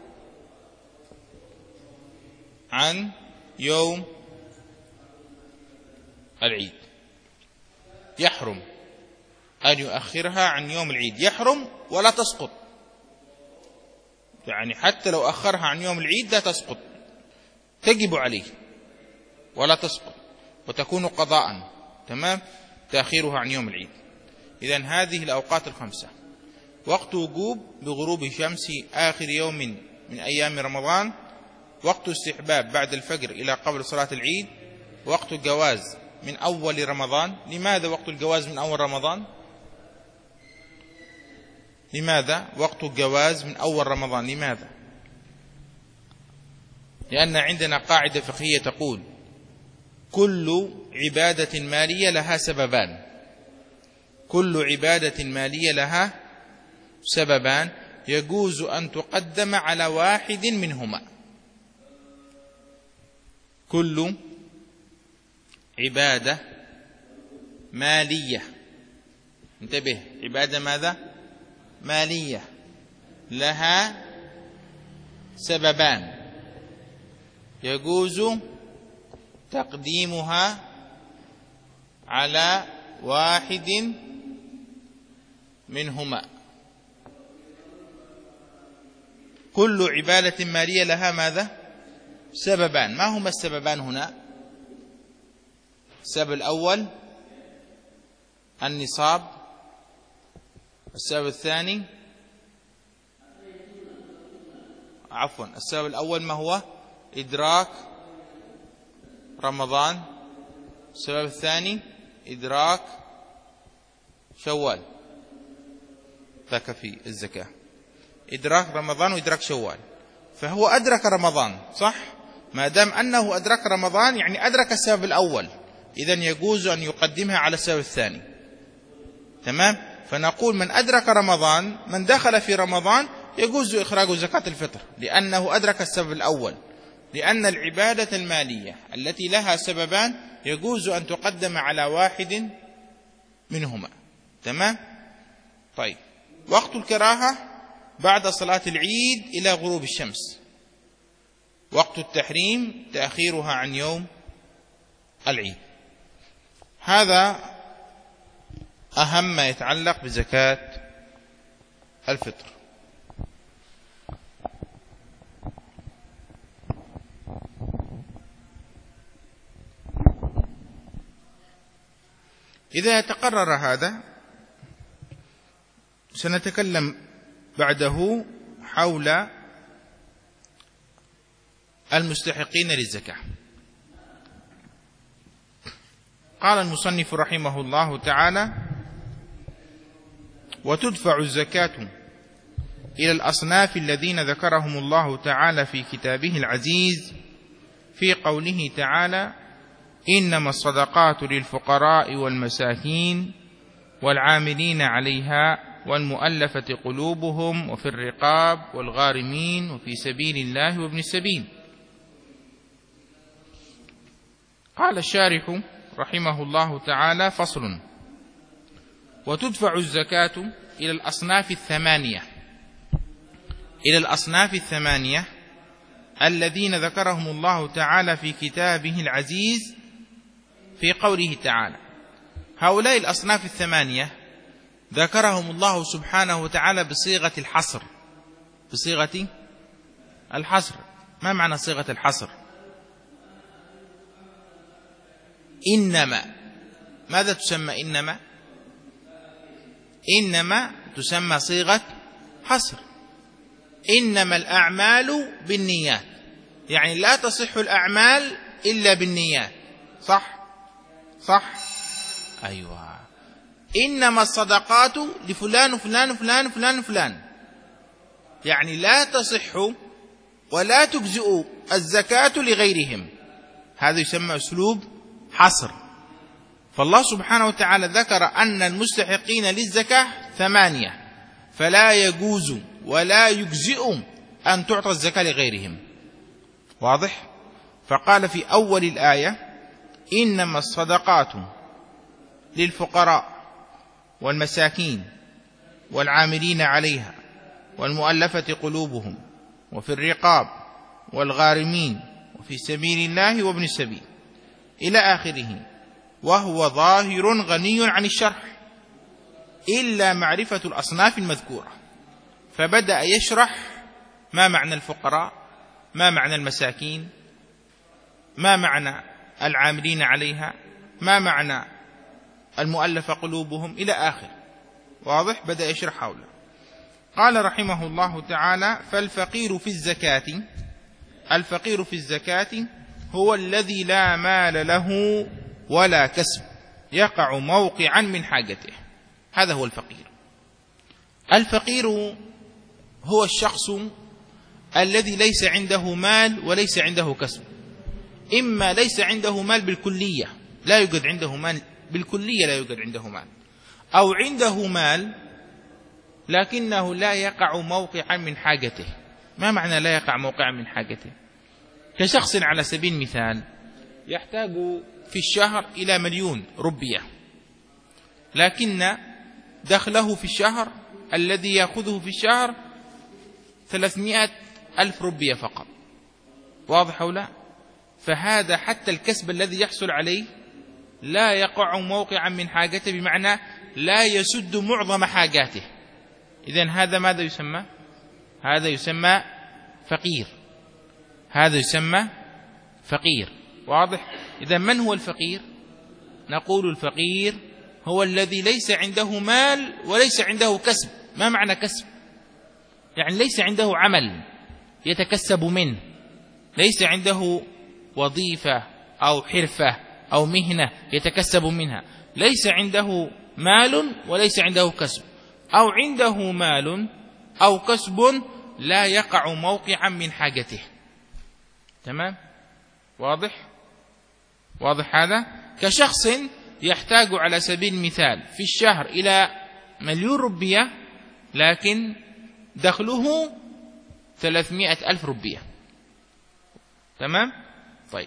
عن يوم العيد، يحرم أن يؤخرها عن يوم العيد، يحرم ولا تسقط، يعني حتى لو أخرها عن يوم العيد لا تسقط، تجب عليه ولا تسقط وتكون قضاء. تمام؟ تأخيرها عن يوم العيد. إذن هذه الأوقات الخمسة: وقت وجوب بغروب شمس آخر يوم من أيام رمضان، وقت استحباب بعد الفجر إلى قبل صلاة العيد، وقت الجواز من أول رمضان. لماذا وقت الجواز من أول رمضان؟ لماذا وقت الجواز من أول رمضان؟ لماذا؟ لأن عندنا قاعدة فقهية تقول: كل عبادة مالية لها سببان، كل عبادة مالية لها سببان يجوز أن تقدم على واحد منهما. كل عبادة مالية، انتبه، عبادة ماذا؟ مالية، لها سببان يجوز تقديمها على واحد منهما. كل عبادة مالية لها ماذا؟ سببان. ما هما السببان هنا؟ السبب الأول النصاب، السبب الثاني عفوا السبب الأول ما هو؟ إدراك رمضان. السبب الثاني إدراك شوال. ذاك في الزكاة إدراك رمضان وإدراك شوال. فهو أدرك رمضان، صح؟ ما دام أنه أدرك رمضان يعني أدرك السبب الأول، إذن يجوز أن يقدمها على السبب الثاني. تمام؟ فنقول من أدرك رمضان، من دخل في رمضان يجوز إخراج زكاة الفطر لأنه أدرك السبب الأول، لأن العبادة المالية التي لها سببان يجوز أن تقدم على واحد منهما. تمام؟ طيب، وقت الكراهة بعد صلاة العيد إلى غروب الشمس. وقت التحريم تأخيرها عن يوم العيد. هذا أهم ما يتعلق بزكاة الفطر. إذا تقرر هذا سنتكلم بعده حول المستحقين للزكاة. قال المصنف رحمه الله تعالى: وتدفع الزكاة إلى الأصناف الذين ذكرهم الله تعالى في كتابه العزيز في قوله تعالى: إنما الصدقات للفقراء والمساكين والعاملين عليها والمؤلفة قلوبهم وفي الرقاب والغارمين وفي سبيل الله وابن السبيل. قال الشارح رحمه الله تعالى: فصل: وتدفع الزكاة إلى الأصناف الثمانية إلى الأصناف الثمانية الذين ذكرهم الله تعالى في كتابه العزيز في قوله تعالى. هؤلاء الأصناف الثمانية ذكرهم الله سبحانه وتعالى بصيغة الحصر، بصيغة الحصر. ما معنى صيغة الحصر؟ إنما، ماذا تسمى إنما؟ إنما تسمى صيغة حصر. إنما الأعمال بالنيات، يعني لا تصح الأعمال إلا بالنيات. صح؟ صح؟ أيوة. إنما الصدقات لفلان وفلان وفلان وفلان وفلان، يعني لا تصح ولا تجزئ الزكاة لغيرهم. هذا يسمى أسلوب حصر. فالله سبحانه وتعالى ذكر أن المستحقين للزكاة ثمانية، فلا يجوز ولا يجزئ أن تعطى الزكاة لغيرهم. واضح؟ فقال في أول الآية: إنما الصدقات للفقراء والمساكين والعاملين عليها والمؤلفة قلوبهم وفي الرقاب والغارمين وفي سبيل الله وابن السبيل إلى آخره. وهو ظاهر غني عن الشرح إلا معرفة الأصناف المذكورة، فبدأ يشرح ما معنى الفقراء، ما معنى المساكين، ما معنى العاملين عليها، ما معنى المؤلف قلوبهم إلى آخر. واضح؟ بدأ يشرح حوله. قال رحمه الله تعالى: فالفقير في الزكاة الفقير في الزكاة هو الذي لا مال له ولا كسب يقع موقعا من حاجته. هذا هو الفقير. الفقير هو الشخص الذي ليس عنده مال وليس عنده كسب. إما ليس عنده مال بالكلية، لا يوجد عنده مال بالكلية، لا يوجد عنده مال، أو عنده مال لكنه لا يقع موقعا من حاجته. ما معنى لا يقع موقعا من حاجته؟ كشخص على سبيل المثال يحتاج في الشهر إلى مليون ربية، لكن دخله في الشهر الذي يأخذه في الشهر ثلاثمائة ألف ربية فقط. واضح أو لا؟ فهذا حتى الكسب الذي يحصل عليه لا يقع موقعا من حاجته، بمعنى لا يسد معظم حاجاته. إذن هذا ماذا يسمى؟ هذا يسمى فقير. هذا يسمى فقير. واضح؟ إذن من هو الفقير؟ نقول الفقير هو الذي ليس عنده مال وليس عنده كسب. ما معنى كسب؟ يعني ليس عنده عمل يتكسب منه، ليس عنده وظيفة أو حرفة أو مهنة يتكسب منها، ليس عنده مال وليس عنده كسب، أو عنده مال أو كسب لا يقع موقعا من حاجته. تمام؟ واضح؟ واضح هذا؟ كشخص يحتاج على سبيل المثال في الشهر إلى مليون ربية، لكن دخله ثلاثمائة ألف ربية. تمام؟ طيب،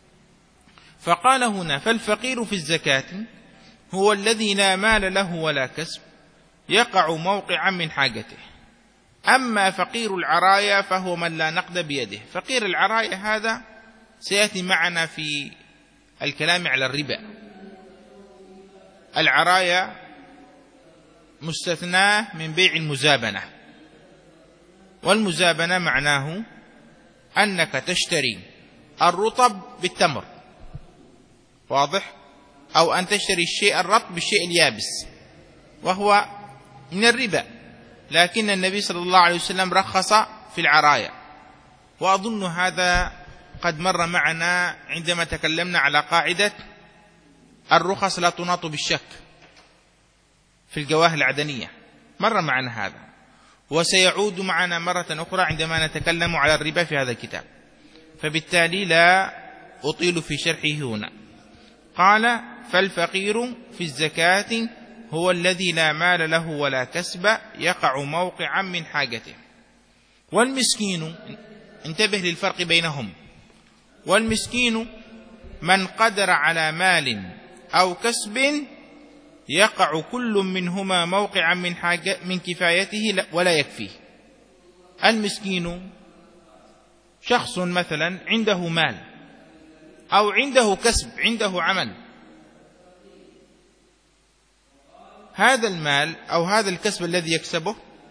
فقال هنا: فالفقير في الزكاة هو الذي لا مال له ولا كسب يقع موقعا من حاجته. أما فقير العرايا فهو من لا نقد بيده. فقير العرايا هذا سيأتي معنا في الكلام على الربا. العرايا مستثناه من بيع المزابنة، والمزابنة معناه أنك تشتري الرطب بالتمر. واضح؟ أو أن تشتري الشيء الرطب بالشيء اليابس، وهو من الربا. لكن النبي صلى الله عليه وسلم رخص في العرايا، وأظن هذا قد مر معنا عندما تكلمنا على قاعدة الرخص لا تناط بالشك في الجواهر العدنية. مر معنا هذا، وسيعود معنا مرة أخرى عندما نتكلم على الربا في هذا الكتاب، فبالتالي لا أطيل في شرحه هنا. قال: فالفقير في الزكاة هو الذي لا مال له ولا كسب يقع موقعا من حاجته. والمسكين، انتبه للفرق بينهم، والمسكين من قدر على مال أو كسب يقع كل منهما موقعا من, حاجة من كفايته ولا يكفيه. المسكين شخص مثلا عنده مال أو عنده كسب، عنده عمل، هذا المال أو هذا الكسب الذي يكسبه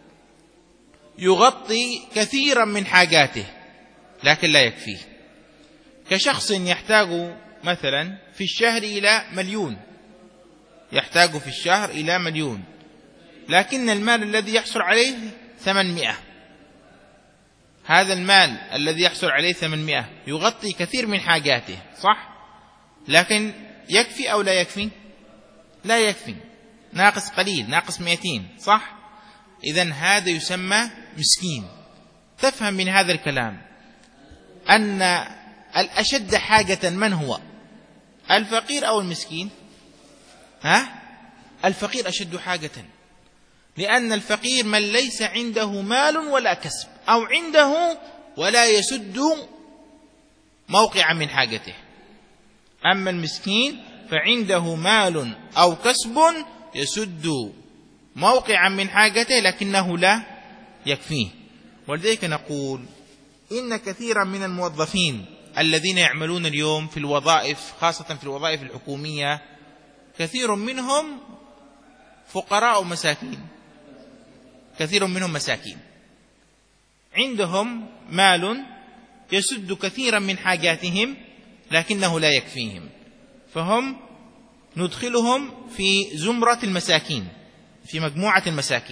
يغطي كثيرا من حاجاته لكن لا يكفيه. كشخص يحتاج مثلا في الشهر إلى مليون، يحتاج في الشهر إلى مليون، لكن المال الذي يحصل عليه ثمانمائة. هذا المال الذي يحصل عليه ثمانمائة يغطي كثير من حاجاته، صح؟ لكن يكفي أو لا يكفي؟ لا يكفي، ناقص قليل، ناقص مئتين، صح؟ إذن هذا يسمى مسكين. تفهم من هذا الكلام أن الأشد حاجة من هو؟ الفقير أو المسكين؟ ها؟ الفقير أشد حاجة، لأن الفقير من ليس عنده مال ولا كسب، أو عنده ولا يسد موقعا من حاجته. أما المسكين فعنده مال أو كسب يسد موقعا من حاجته لكنه لا يكفيه. ولذلك نقول إن كثيرا من الموظفين الذين يعملون اليوم في الوظائف، خاصة في الوظائف الحكومية، كثير منهم فقراء ومساكين، كثير منهم مساكين، عندهم مال يسد كثيرا من حاجاتهم لكنه لا يكفيهم، فهم ندخلهم في زمرة المساكين، في مجموعة المساكين،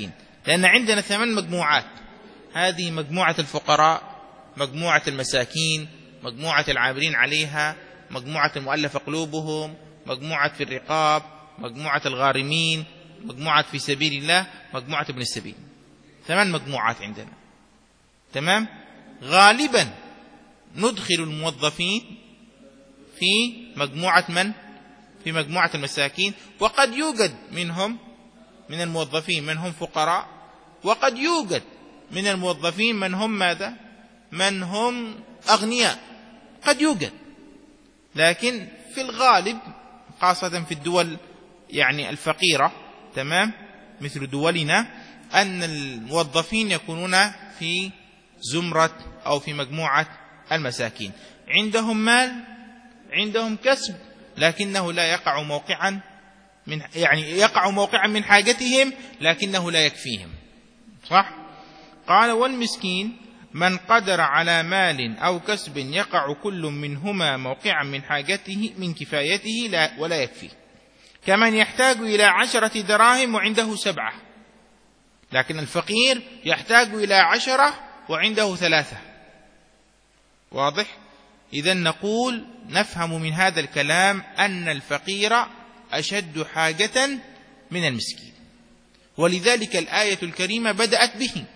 لأن عندنا ثمان مجموعات، هذه مجموعة الفقراء، مجموعة المساكين، مجموعة العابرين عليها، مجموعة المؤلف قلوبهم، مجموعة في الرقاب، مجموعة الغارمين، مجموعة في سبيل الله، مجموعة ابن السبيل. ثمان مجموعات عندنا. تمام. غالبا ندخل الموظفين في مجموعة من؟ في مجموعة المساكين، وقد يوجد منهم من الموظفين من هم فقراء، وقد يوجد من الموظفين من هم ماذا؟ من هم أغنياء، قد يوجد. لكن في الغالب خاصة في الدول يعني الفقيرة، تمام، مثل دولنا، أن الموظفين يكونون في زمرة أو في مجموعة المساكين، عندهم مال، عندهم كسب، لكنه لا يقع موقعا من يعني يقع موقعا من حاجتهم، لكنه لا يكفيهم. صح؟ قال: والمسكين من قدر على مال أو كسب يقع كل منهما موقعا من حاجته من كفايته لا ولا يكفي، كمن يحتاج إلى عشرة دراهم وعنده سبعة، لكن الفقير يحتاج إلى عشرة وعنده ثلاثة. واضح؟ إذن نقول نفهم من هذا الكلام أن الفقير أشد حاجة من المسكين، ولذلك الآية الكريمة بدأت به،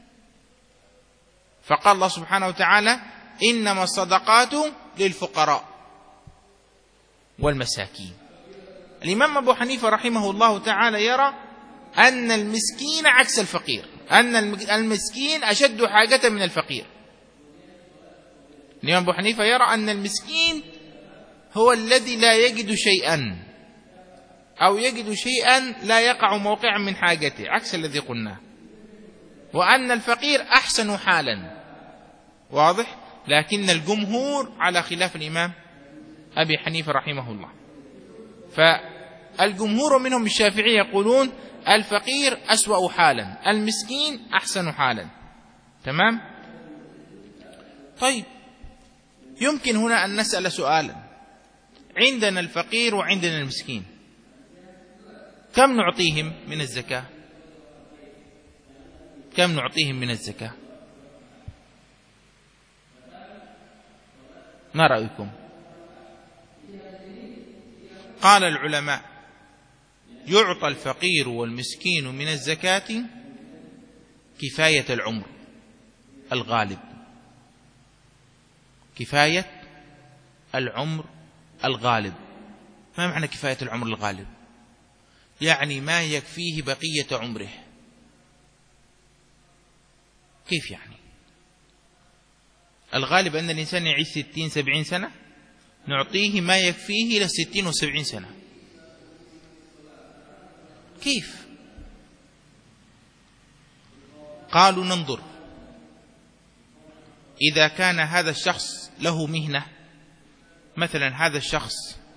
فقال الله سبحانه وتعالى: إنما الصدقات للفقراء والمساكين. الإمام أبو حنيفة رحمه الله تعالى يرى أن المسكين عكس الفقير، أن المسكين أشد حاجة من الفقير. الإمام أبو حنيفة يرى أن المسكين هو الذي لا يجد شيئا، أو يجد شيئا لا يقع موقعا من حاجته، عكس الذي قلناه، وأن الفقير أحسن حالا. واضح؟ لكن الجمهور على خلاف الإمام أبي حنيفة رحمه الله، فالجمهور منهم الشافعي يقولون الفقير أسوأ حالا، المسكين أحسن حالا. تمام؟ طيب، يمكن هنا أن نسأل سؤالا: عندنا الفقير وعندنا المسكين، كم نعطيهم من الزكاة؟ كم نعطيهم من الزكاة؟ ما رأيكم؟ قال العلماء: يعطى الفقير والمسكين من الزكاة كفاية العمر الغالب، كفاية العمر الغالب. ما معنى كفاية العمر الغالب؟ يعني ما يكفيه بقية عمره. كيف يعني؟ الغالب أن الإنسان يعيش ستين سبعين سنة، نعطيه ما يكفيه إلى ستين وسبعين سنة. كيف؟ قالوا: ننظر، إذا كان هذا الشخص له مهنة، مثلا هذا الشخص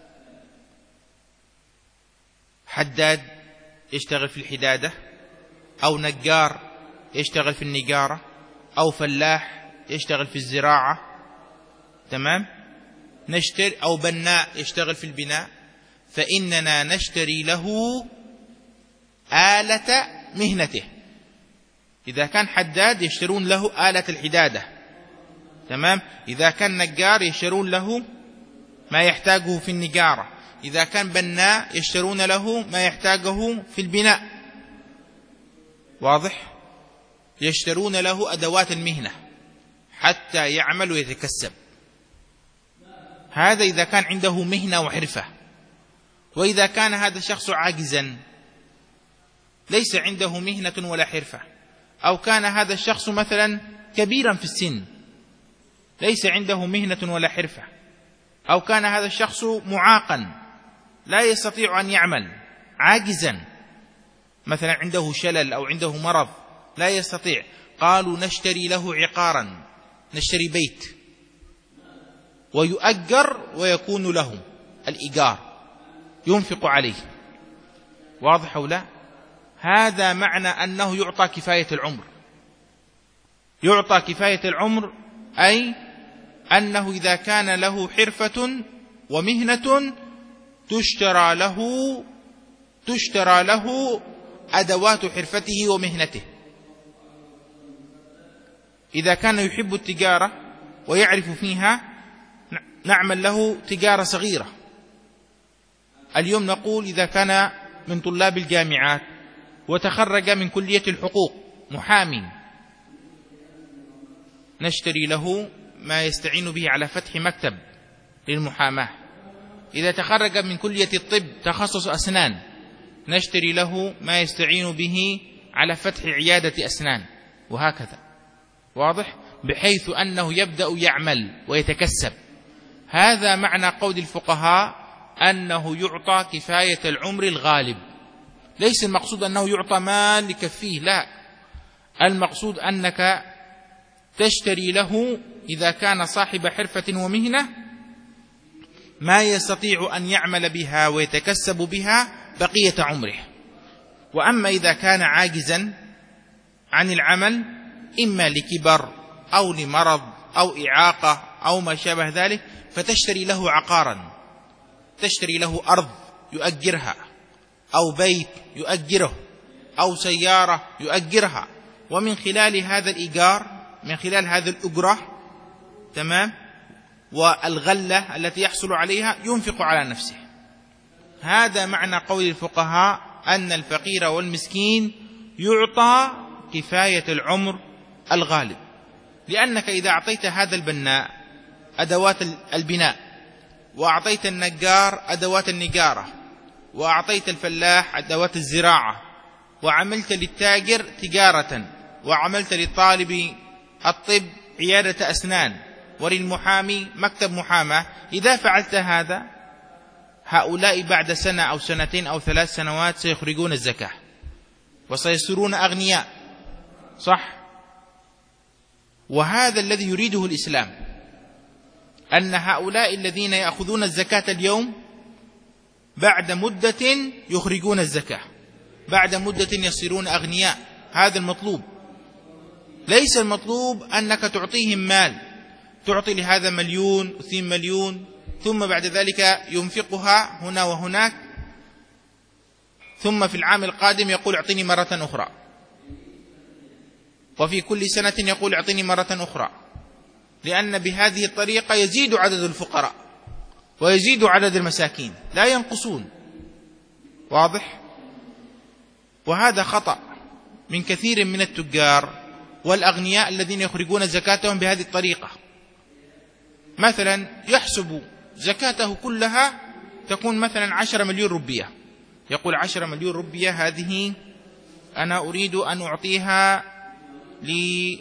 حداد يشتغل في الحدادة، أو نجار يشتغل في النجارة، أو فلاح يشتغل في الزراعة، تمام، نشتري، أو بناء يشتغل في البناء، فإننا نشتري له آلة مهنته. إذا كان حداد يشترون له آلة الحدادة، تمام. إذا كان نجار يشترون له ما يحتاجه في النجارة. إذا كان بناء يشترون له ما يحتاجه في البناء. واضح؟ يشترون له أدوات المهنة حتى يعمل ويتكسب. هذا إذا كان عنده مهنة وحرفة. وإذا كان هذا الشخص عاجزا ليس عنده مهنة ولا حرفة، أو كان هذا الشخص مثلا كبيرا في السن ليس عنده مهنة ولا حرفة، أو كان هذا الشخص معاقا لا يستطيع أن يعمل، عاجزا مثلا عنده شلل أو عنده مرض لا يستطيع، قالوا نشتري له عقارا، نشتري بيت ويؤجر ويكون له الإيجار ينفق عليه. واضح أو لا؟ هذا معنى أنه يعطى كفاية العمر. يعطى كفاية العمر أي أنه إذا كان له حرفة ومهنة تشترى له تشترى له أدوات حرفته ومهنته. إذا كان يحب التجارة ويعرف فيها نعمل له تجارة صغيرة. اليوم نقول إذا كان من طلاب الجامعات وتخرج من كلية الحقوق محامي، نشتري له ما يستعين به على فتح مكتب للمحاماة. إذا تخرج من كلية الطب تخصص أسنان، نشتري له ما يستعين به على فتح عيادة أسنان، وهكذا. واضح؟ بحيث أنه يبدأ يعمل ويتكسب. هذا معنى قول الفقهاء أنه يعطى كفاية العمر الغالب. ليس المقصود أنه يعطى مال لكفيه، لا، المقصود أنك تشتري له إذا كان صاحب حرفة ومهنة ما يستطيع أن يعمل بها ويتكسب بها بقية عمره. وأما إذا كان عاجزا عن العمل إما لكبر أو لمرض أو إعاقة أو ما شابه ذلك، فتشتري له عقارا، تشتري له أرض يؤجرها، أو بيت يؤجره، أو سيارة يؤجرها، ومن خلال هذا الإيجار، من خلال هذا الأجرة، تمام، والغلة التي يحصل عليها ينفق على نفسه. هذا معنى قول الفقهاء أن الفقير والمسكين يعطى كفاية العمر الغالب. لأنك إذا أعطيت هذا البناء أدوات البناء، وأعطيت النجار أدوات النجارة، وأعطيت الفلاح أدوات الزراعة، وعملت للتاجر تجارة، وعملت للطالب الطب عيادة أسنان، وللمحامي مكتب محاماة، إذا فعلت هذا هؤلاء بعد سنة أو سنتين أو ثلاث سنوات سيخرجون الزكاة وسيصيرون أغنياء، صح؟ وهذا الذي يريده الإسلام، أن هؤلاء الذين يأخذون الزكاة اليوم بعد مدة يخرجون الزكاة، بعد مدة يصيرون أغنياء. هذا المطلوب. ليس المطلوب أنك تعطيهم مال، تعطي لهذا مليون واثنين مليون ثم بعد ذلك ينفقها هنا وهناك، ثم في العام القادم يقول اعطيني مرة أخرى، وفي كل سنة يقول اعطيني مرة أخرى، لأن بهذه الطريقة يزيد عدد الفقراء ويزيد عدد المساكين، لا ينقصون. واضح؟ وهذا خطأ من كثير من التجار والأغنياء الذين يخرجون زكاتهم بهذه الطريقة. مثلا يحسب زكاته كلها تكون مثلا عشرة مليون ربية، يقول عشرة مليون ربية هذه أنا أريد أن أعطيها لمئة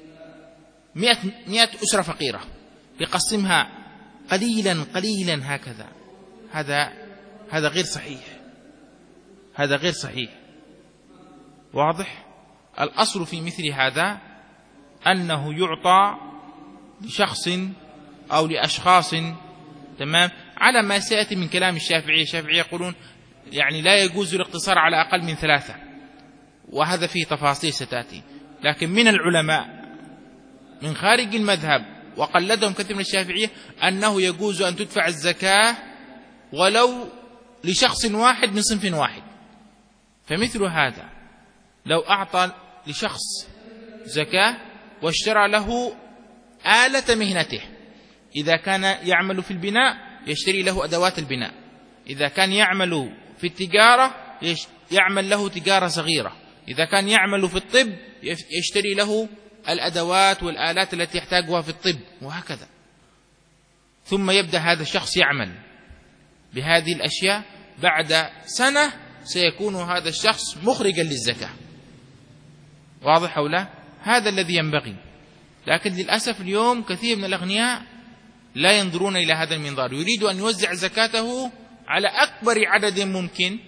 مئة أسرة فقيرة، يقسمها قليلا قليلا هكذا. هذا هذا غير صحيح، هذا غير صحيح. واضح؟ الأصل في مثل هذا أنه يعطى لشخص أو لأشخاص، تمام، على ما سيأتي من كلام الشافعية. الشافعية يقولون يعني لا يجوز الاقتصار على أقل من ثلاثة، وهذا فيه تفاصيل ستأتي. لكن من العلماء من خارج المذهب وقلدهم كثير من الشافعية أنه يجوز أن تدفع الزكاة ولو لشخص واحد من صنف واحد. فمثل هذا لو أعطى لشخص زكاة واشترى له آلة مهنته، إذا كان يعمل في البناء يشتري له أدوات البناء، إذا كان يعمل في التجارة يعمل له تجارة صغيرة، إذا كان يعمل في الطب يشتري له الأدوات والآلات التي يحتاجها في الطب، وهكذا. ثم يبدأ هذا الشخص يعمل بهذه الأشياء، بعد سنة سيكون هذا الشخص مخرجا للزكاة. واضح أو لا؟ هذا الذي ينبغي. لكن للأسف اليوم كثير من الأغنياء لا ينظرون إلى هذا المنظار، يريد أن يوزع زكاته على أكبر عدد ممكن،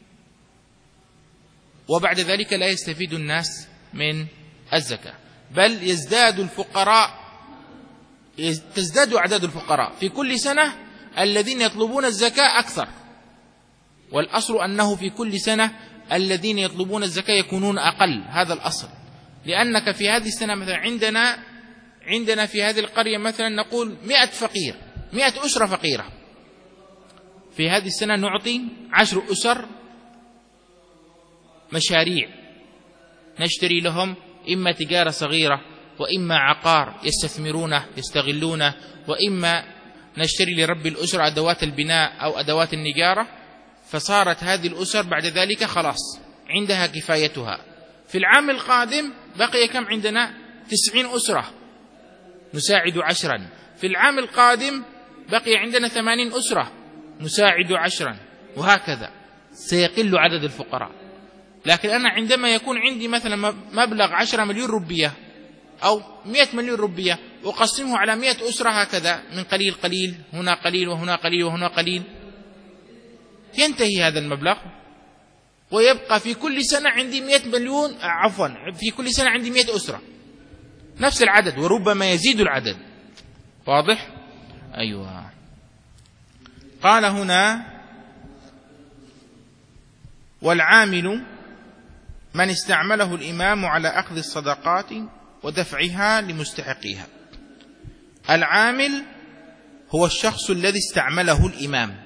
وبعد ذلك لا يستفيد الناس من الزكاة، بل يزداد الفقراء، تزداد أعداد الفقراء في كل سنة، الذين يطلبون الزكاة أكثر. والأصل أنه في كل سنة الذين يطلبون الزكاة يكونون أقل، هذا الأصل. لأنك في هذه السنة مثلا عندنا عندنا في هذه القرية مثلا نقول مئة فقير، مئة أسرة فقيرة، في هذه السنة نعطي عشر أسر مشاريع نشتري لهم إما تجارة صغيرة وإما عقار يستثمرونه يستغلونه، وإما نشتري لرب الأسرة أدوات البناء أو أدوات النجارة، فصارت هذه الأسر بعد ذلك خلاص عندها كفايتها. في العام القادم بقي كم عندنا؟ تسعين أسرة نساعد عشرا. في العام القادم بقي عندنا ثمانين أسرة نساعد عشرا، وهكذا سيقل عدد الفقراء. لكن أنا عندما يكون عندي مثلا مبلغ عشرة مليون روبية أو مئة مليون روبية أقسمه على مئة أسرة هكذا من قليل قليل، هنا قليل وهنا قليل وهنا قليل، ينتهي هذا المبلغ ويبقى في كل سنة عندي مئة مليون، عفوا في كل سنة عندي مئة أسرة، نفس العدد وربما يزيد العدد. واضح؟ أيوة. قال هنا: والعامل من استعمله الإمام على أخذ الصدقات ودفعها لمستحقيها. العامل هو الشخص الذي استعمله الإمام.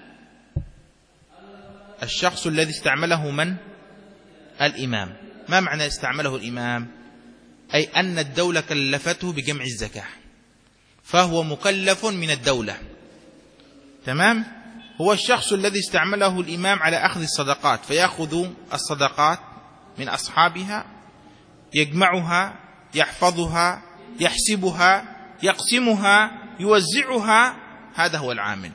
الشخص الذي استعمله من؟ الإمام. ما معنى استعمله الإمام؟ أي أن الدولة كلفته بجمع الزكاة، فهو مكلف من الدولة. تمام؟ هو الشخص الذي استعمله الإمام على أخذ الصدقات، فيأخذ الصدقات من أصحابها، يجمعها، يحفظها، يحسبها، يقسمها، يوزعها. هذا هو العامل.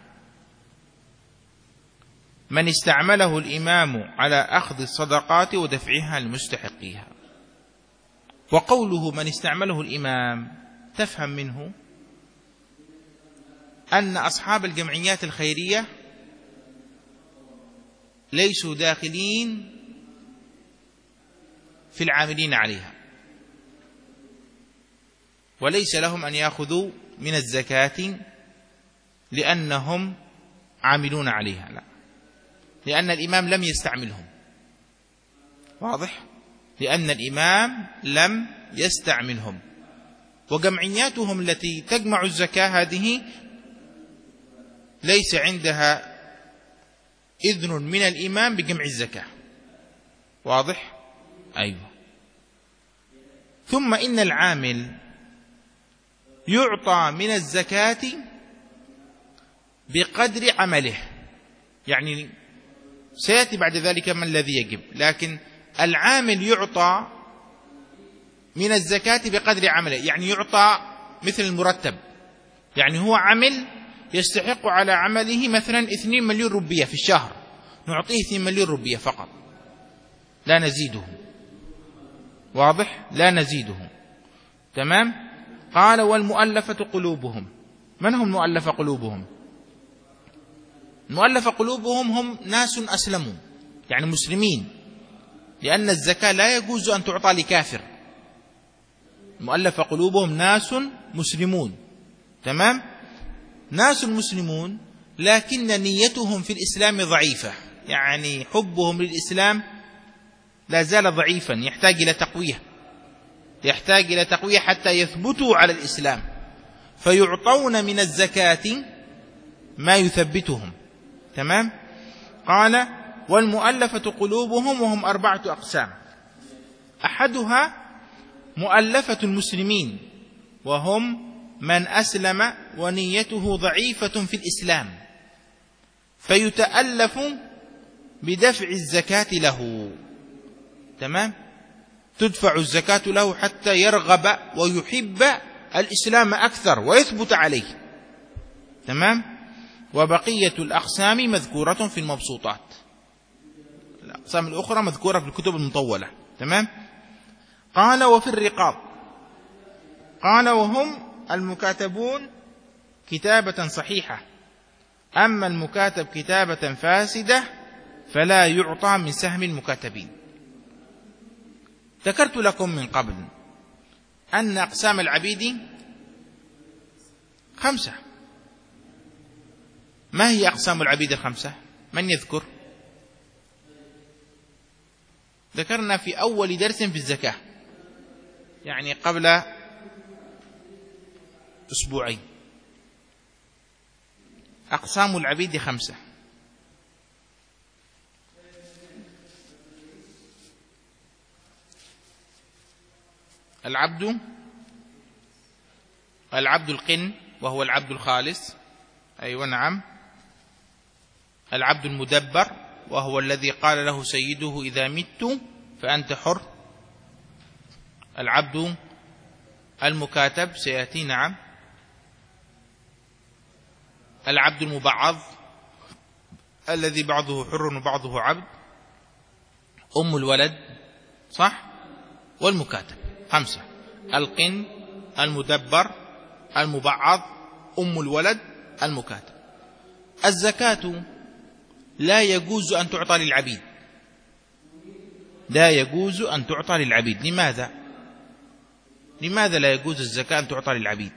من استعمله الإمام على أخذ الصدقات ودفعها لمستحقيها. وقوله من استعمله الإمام تفهم منه أن أصحاب الجمعيات الخيرية ليسوا داخلين في العاملين عليها، وليس لهم أن يأخذوا من الزكاة لأنهم عاملون عليها، لا، لأن الإمام لم يستعملهم. واضح؟ لأن الإمام لم يستعملهم، وجمعياتهم التي تجمع الزكاة هذه ليس عندها إذن من الإمام بجمع الزكاة. واضح؟ أيوة. ثم إن العامل يعطى من الزكاة بقدر عمله، يعني سيأتي بعد ذلك ما الذي يجب، لكن العامل يعطى من الزكاة بقدر عمله، يعني يعطى مثل المرتب. يعني هو عمل يستحق على عمله مثلا اثنين مليون روبية في الشهر، نعطيه اثنين مليون روبية فقط، لا نزيده. واضح؟ لا نزيده. تمام؟ قال: والمؤلفة قلوبهم. من هم مؤلف قلوبهم؟ مؤلف قلوبهم هم ناس أسلموا، يعني مسلمين، لأن الزكاة لا يجوز أن تعطى لكافر. مؤلف قلوبهم ناس مسلمون. تمام؟ ناس مسلمون لكن نيتهم في الإسلام ضعيفة، يعني حبهم للإسلام لا زال ضعيفا، يحتاج إلى تقوية، يحتاج إلى تقوية حتى يثبتوا على الإسلام، فيعطون من الزكاة ما يثبتهم. تمام؟ قال: والمؤلفة قلوبهم، وهم أربعة أقسام. أحدها مؤلفة المسلمين، وهم من أسلم ونيته ضعيفة في الإسلام، فيتألف بدفع الزكاة له. تمام؟ تدفع الزكاة له حتى يرغب ويحب الإسلام أكثر ويثبت عليه. تمام؟ وبقية الأقسام مذكورة في المبسوطات، الأقسام الأخرى مذكورة في الكتب المطولة. تمام؟ قال: وفي الرقاب. قال: وهم المكاتبون كتابة صحيحة، أما المكاتب كتابة فاسدة فلا يعطى من سهم المكاتبين. ذكرت لكم من قبل أن أقسام العبيد خمسة. ما هي أقسام العبيد الخمسة؟ من يذكر؟ ذكرنا في أول درس في الزكاة، يعني قبل أسبوعين. أقسام العبيد خمسة. العبد العبد القن وهو العبد الخالص، أيوة نعم. العبد المدبر وهو الذي قال له سيده إذا مت فأنت حر. العبد المكاتب سيأتي، نعم. العبد المبعض الذي بعضه حر وبعضه عبد. أم الولد، صح، والمكاتب. خمسة: القن، المدبر، المبعض، أم الولد، المكاتب. الزكاة لا يجوز أن تعطى للعبيد، لا يجوز أن تعطى للعبيد. لماذا؟ لماذا لا يجوز الزكاة أن تعطى للعبيد؟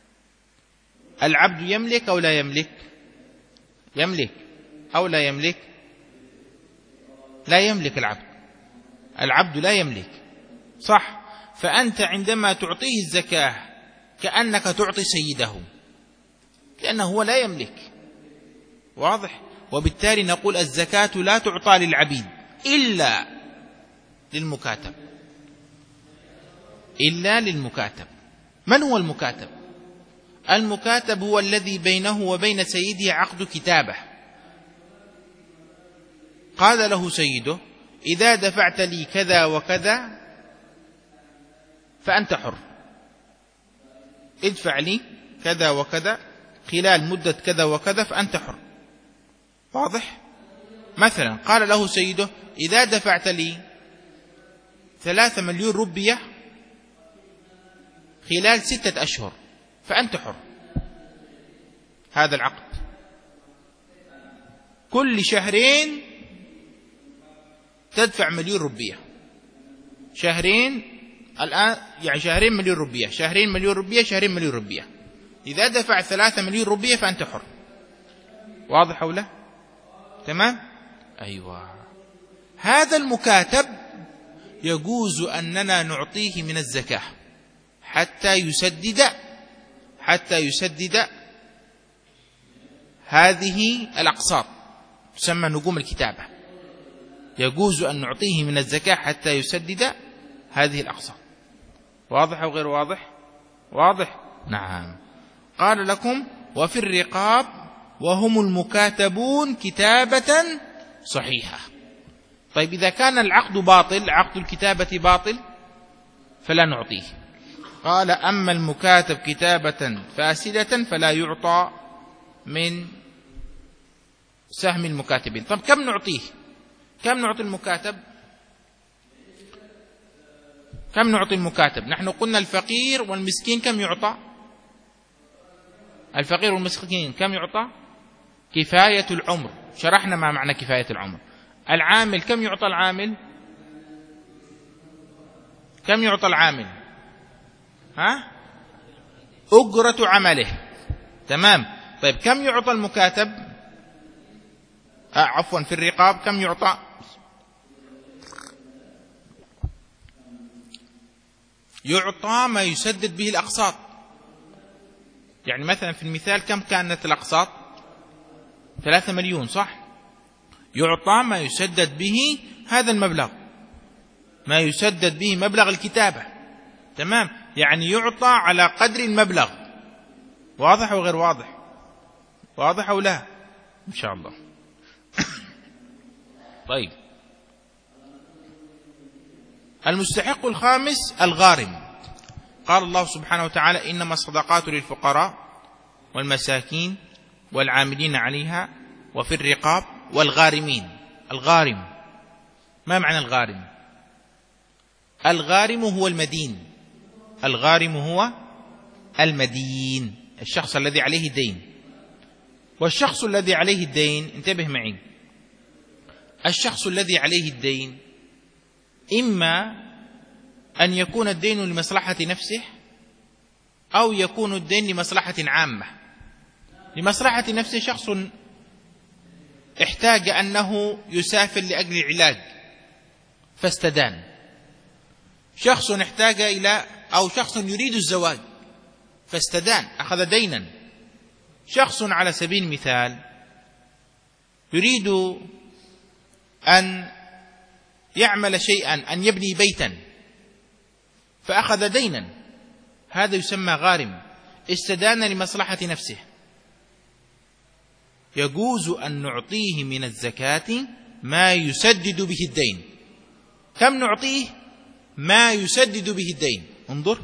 العبد يملك أو لا يملك؟ يملك أو لا يملك؟ لا يملك العبد، العبد لا يملك، صح. فأنت عندما تعطيه الزكاة كأنك تعطي سيده، لأنه هو لا يملك، واضح. وبالتالي نقول الزكاة لا تعطى للعبيد إلا للمكاتب، إلا للمكاتب. من هو المكاتب؟ المكاتب هو الذي بينه وبين سيده عقد كتابة. قال له سيده إذا دفعت لي كذا وكذا فأنت حر، ادفع لي كذا وكذا خلال مدة كذا وكذا فأنت حر، واضح. مثلا قال له سيده إذا دفعت لي ثلاثة مليون روبية خلال ستة أشهر فأنت حر. هذا العقد كل شهرين تدفع مليون روبية، شهرين الآن يعني شهرين مليون روبية، شهرين مليون روبية، شهرين مليون روبية. إذا دفع ثلاثة مليون روبية فأنت حر، واضح أو لا؟ تمام؟ أيوة. هذا المكاتب يجوز أننا نعطيه من الزكاة حتى يسدد حتى يسدد هذه الأقساط، تسمى نجوم الكتابة. يجوز أن نعطيه من الزكاة حتى يسدد هذه الأقساط. واضح أو غير واضح؟ واضح، نعم. قال لكم وفي الرقاب وهم المكاتبون كتابة صحيحة. طيب إذا كان العقد باطل، عقد الكتابة باطل، فلا نعطيه. قال أما المكاتب كتابة فاسدة فلا يعطى من سهم المكاتبين. طب كم نعطيه؟ كم نعطي المكاتب؟ كم نعطي المكاتب؟ نحن قلنا الفقير والمسكين كم يعطى؟ الفقير والمسكين كم يعطى؟ كفاية العمر، شرحنا ما معنى كفاية العمر. العامل كم يعطى؟ العامل كم يعطى العامل؟ ها؟ أجرة عمله، تمام. طيب كم يعطى المكاتب؟ آه عفوا في الرقاب كم يعطى؟ يعطى ما يسدد به الأقساط. يعني مثلا في المثال كم كانت الأقساط؟ ثلاثة مليون، صح؟ يعطى ما يسدد به هذا المبلغ، ما يسدد به مبلغ الكتابة، تمام. يعني يعطى على قدر المبلغ. واضح أو غير واضح؟ واضح أو لا؟ إن شاء الله. طيب المستحق الخامس الغارم. قال الله سبحانه وتعالى إنما الصدقات للفقراء والمساكين والعاملين عليها وفي الرقاب والغارمين. الغارم، ما معنى الغارم؟ الغارم هو المدين، الغارم هو المدين، الشخص الذي عليه دين. والشخص الذي عليه الدين، انتبه معي، الشخص الذي عليه الدين إما أن يكون الدين لمصلحة نفسه أو يكون الدين لمصلحة عامة. لمصلحة نفسه، شخص احتاج أنه يسافر لأجل العلاج فاستدان، شخص احتاج إلى أو شخص يريد الزواج فاستدان، أخذ دينا. شخص على سبيل المثال يريد أن يعمل شيئا، أن يبني بيتا فأخذ دينا، هذا يسمى غارم، استدان لمصلحة نفسه. يجوز أن نعطيه من الزكاة ما يسدد به الدين. كم نعطيه؟ ما يسدد به الدين. انظر،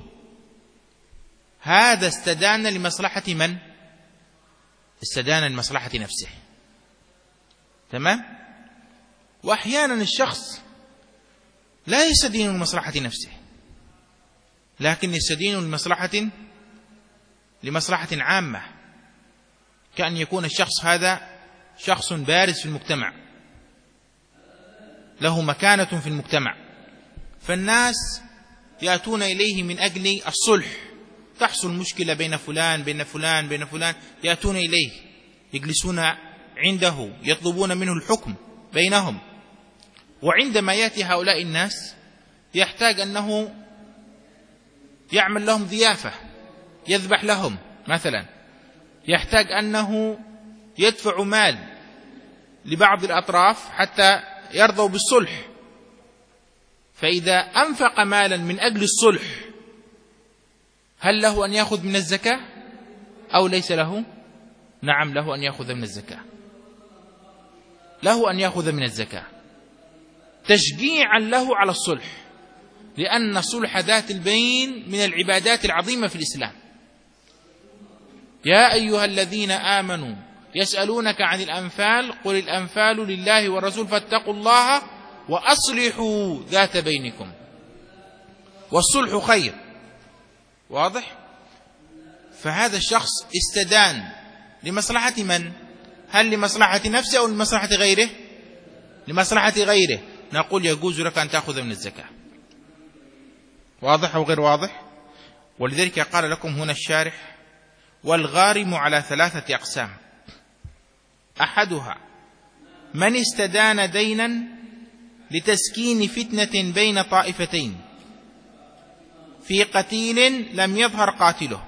هذا استدان لمصلحة من؟ استدان لمصلحة نفسه. تمام؟ وأحيانا الشخص لا يستدين لمصلحة نفسه، لكن يستدين لمصلحة لمصلحة عامة، كأن يكون الشخص هذا شخص بارز في المجتمع، له مكانة في المجتمع، فالناس يأتون إليه من أجل الصلح، تحصل مشكلة بين فلان بين فلان بين فلان، يأتون إليه، يجلسون عنده، يطلبون منه الحكم بينهم. وعندما يأتي هؤلاء الناس يحتاج أنه يعمل لهم ضيافة، يذبح لهم مثلا، يحتاج أنه يدفع مال لبعض الأطراف حتى يرضوا بالصلح. فإذا أنفق مالا من أجل الصلح، هل له أن يأخذ من الزكاة أو ليس له؟ نعم، له أن يأخذ من الزكاة، له أن يأخذ من الزكاة تشجيعا له على الصلح، لأن صلح ذات البين من العبادات العظيمة في الإسلام. يا أيها الذين آمنوا يسألونك عن الأنفال قل الأنفال لله والرسول فاتقوا الله وأصلحوا ذات بينكم، والصلح خير. واضح؟ فهذا الشخص استدان لمصلحة من؟ هل لمصلحة نفسه أو لمصلحة غيره؟ لمصلحة غيره، نقول يجوز لك أن تأخذ من الزكاة. واضح أو غير واضح؟ ولذلك قال لكم هنا الشارح: والغارم على ثلاثة أقسام: أحدها من استدان دينا لتسكين فتنة بين طائفتين في قتيل لم يظهر قاتله.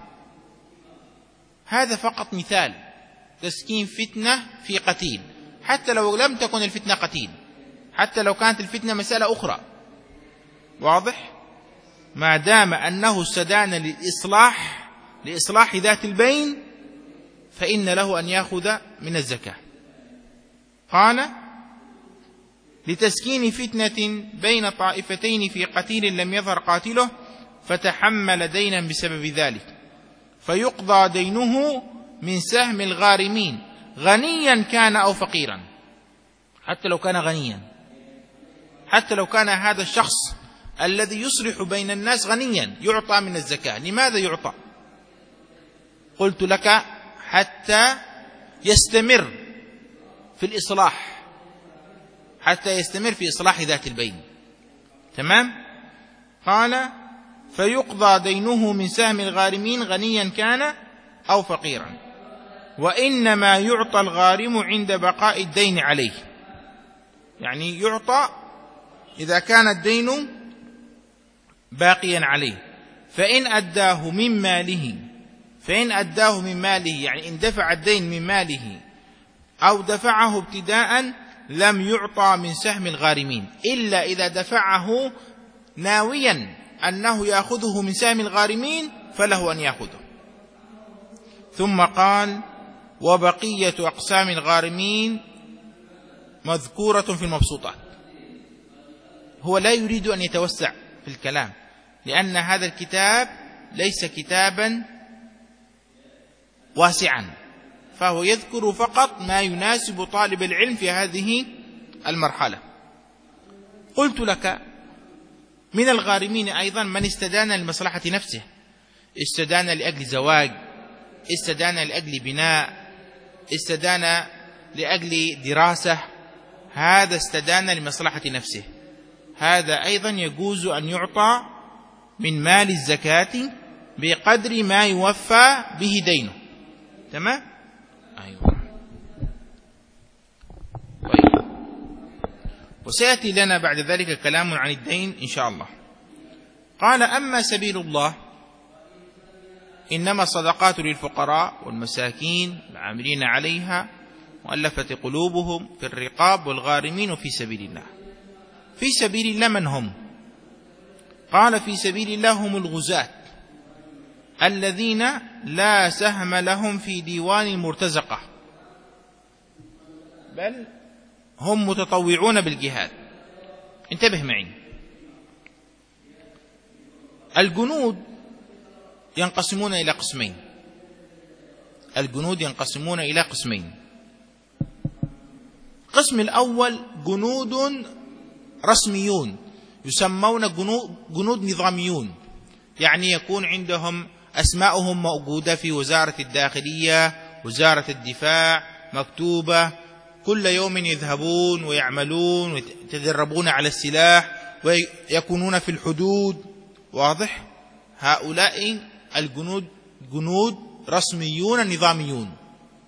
هذا فقط مثال، تسكين فتنة في قتيل، حتى لو لم تكن الفتنة قتيل، حتى لو كانت الفتنة مسألة أخرى. واضح؟ ما دام أنه استدان للإصلاح لإصلاح ذات البين فإن له أن يأخذ من الزكاة. قال: لتسكين فتنة بين طائفتين في قتيل لم يظهر قاتله فتحمل دينا بسبب ذلك فيقضى دينه من سهم الغارمين غنيا كان أو فقيرا. حتى لو كان غنيا، حتى لو كان هذا الشخص الذي يصلح بين الناس غنيا يعطى من الزكاة. لماذا يعطى؟ قلت لك حتى يستمر في الإصلاح، حتى يستمر في إصلاح ذات البين. تمام؟ قال: فيقضى دينه من سهم الغارمين غنيا كان أو فقيرا، وإنما يعطى الغارم عند بقاء الدين عليه. يعني يعطى إذا كان الدين باقيا عليه، فإن أداه من ماله فإن أداه من ماله يعني إن دفع الدين من ماله أو دفعه ابتداء لم يعطى من سهم الغارمين، إلا إذا دفعه ناويا أنه يأخذه من سهم الغارمين فله أن يأخذه. ثم قال: وبقية أقسام الغارمين مذكورة في المبسوطات. هو لا يريد أن يتوسع في الكلام، لأن هذا الكتاب ليس كتابا واسعا، فهو يذكر فقط ما يناسب طالب العلم في هذه المرحلة. قلت لك من الغارمين أيضا من استدان لمصلحة نفسه، استدان لأجل زواج، استدان لأجل بناء، استدان لأجل دراسة، هذا استدان لمصلحة نفسه، هذا أيضا يجوز أن يعطى من مال الزكاة بقدر ما يوفى به دينه. تمام؟ أيوة. طيب. وسيأتي لنا بعد ذلك كلام عن الدين إن شاء الله. قال: أما سبيل الله إنما الصدقات للفقراء والمساكين العاملين عليها مؤلفة قلوبهم في الرقاب والغارمين في سبيل الله. في سبيل الله من هم؟ قال في سبيل الله هم الغزاة الذين لا سهم لهم في ديوان المرتزقة، بل هم متطوعون بالجهاد. انتبه معي، الجنود ينقسمون إلى قسمين، الجنود ينقسمون إلى قسمين. القسم الأول جنود رسميون يسمون جنود نظاميون، يعني يكون عندهم أسماؤهم موجودة في وزارة الداخلية، وزارة الدفاع، مكتوبة، كل يوم يذهبون ويعملون ويتدربون على السلاح ويكونون في الحدود. واضح؟ هؤلاء الجنود جنود رسميون نظاميون.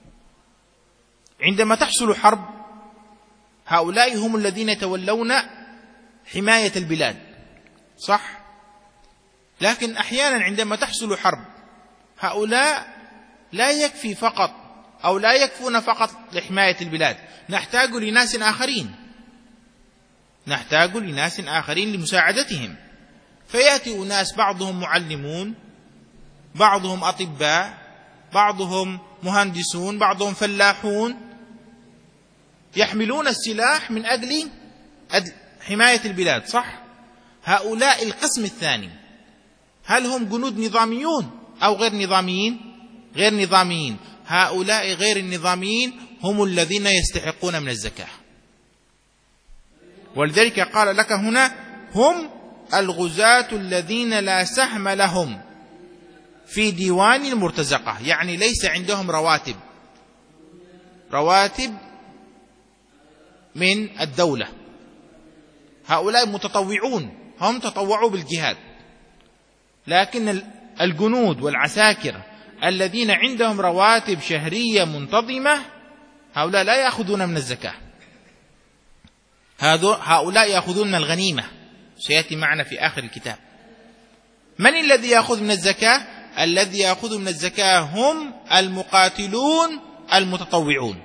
عندما تحصل حرب هؤلاء هم الذين يتولون حماية البلاد، صح؟ لكن أحيانا عندما تحصل حرب هؤلاء لا يكفي فقط أو لا يكفون فقط لحماية البلاد، نحتاج لناس آخرين، نحتاج لناس آخرين لمساعدتهم. فيأتي أناس بعضهم معلمون، بعضهم أطباء، بعضهم مهندسون، بعضهم فلاحون، يحملون السلاح من أجل حماية البلاد، صح؟ هؤلاء القسم الثاني، هل هم جنود نظاميون أو غير نظاميين؟ غير نظاميين. هؤلاء غير النظاميين هم الذين يستحقون من الزكاة، ولذلك قال لك هنا هم الغزاة الذين لا سهم لهم في ديوان المرتزقة، يعني ليس عندهم رواتب رواتب من الدولة، هؤلاء متطوعون، هم تطوعوا بالجهاد. لكن الجنود والعساكر الذين عندهم رواتب شهرية منتظمة هؤلاء لا يأخذون من الزكاة، هؤلاء يأخذون من الغنيمة، سيأتي معنا في آخر الكتاب. من الذي يأخذ من الزكاة؟ الذي يأخذ من الزكاة هم المقاتلون المتطوعون،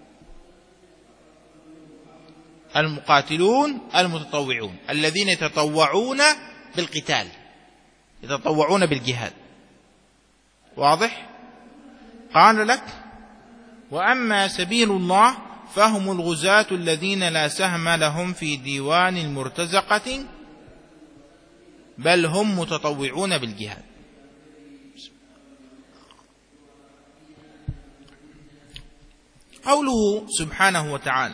المقاتلون المتطوعون الذين يتطوعون بالقتال، يتطوعون بالجهاد. واضح؟ قال لك وأما سبيل الله فهم الغزاة الذين لا سهم لهم في ديوان المرتزقة بل هم متطوعون بالجهاد. قوله سبحانه وتعالى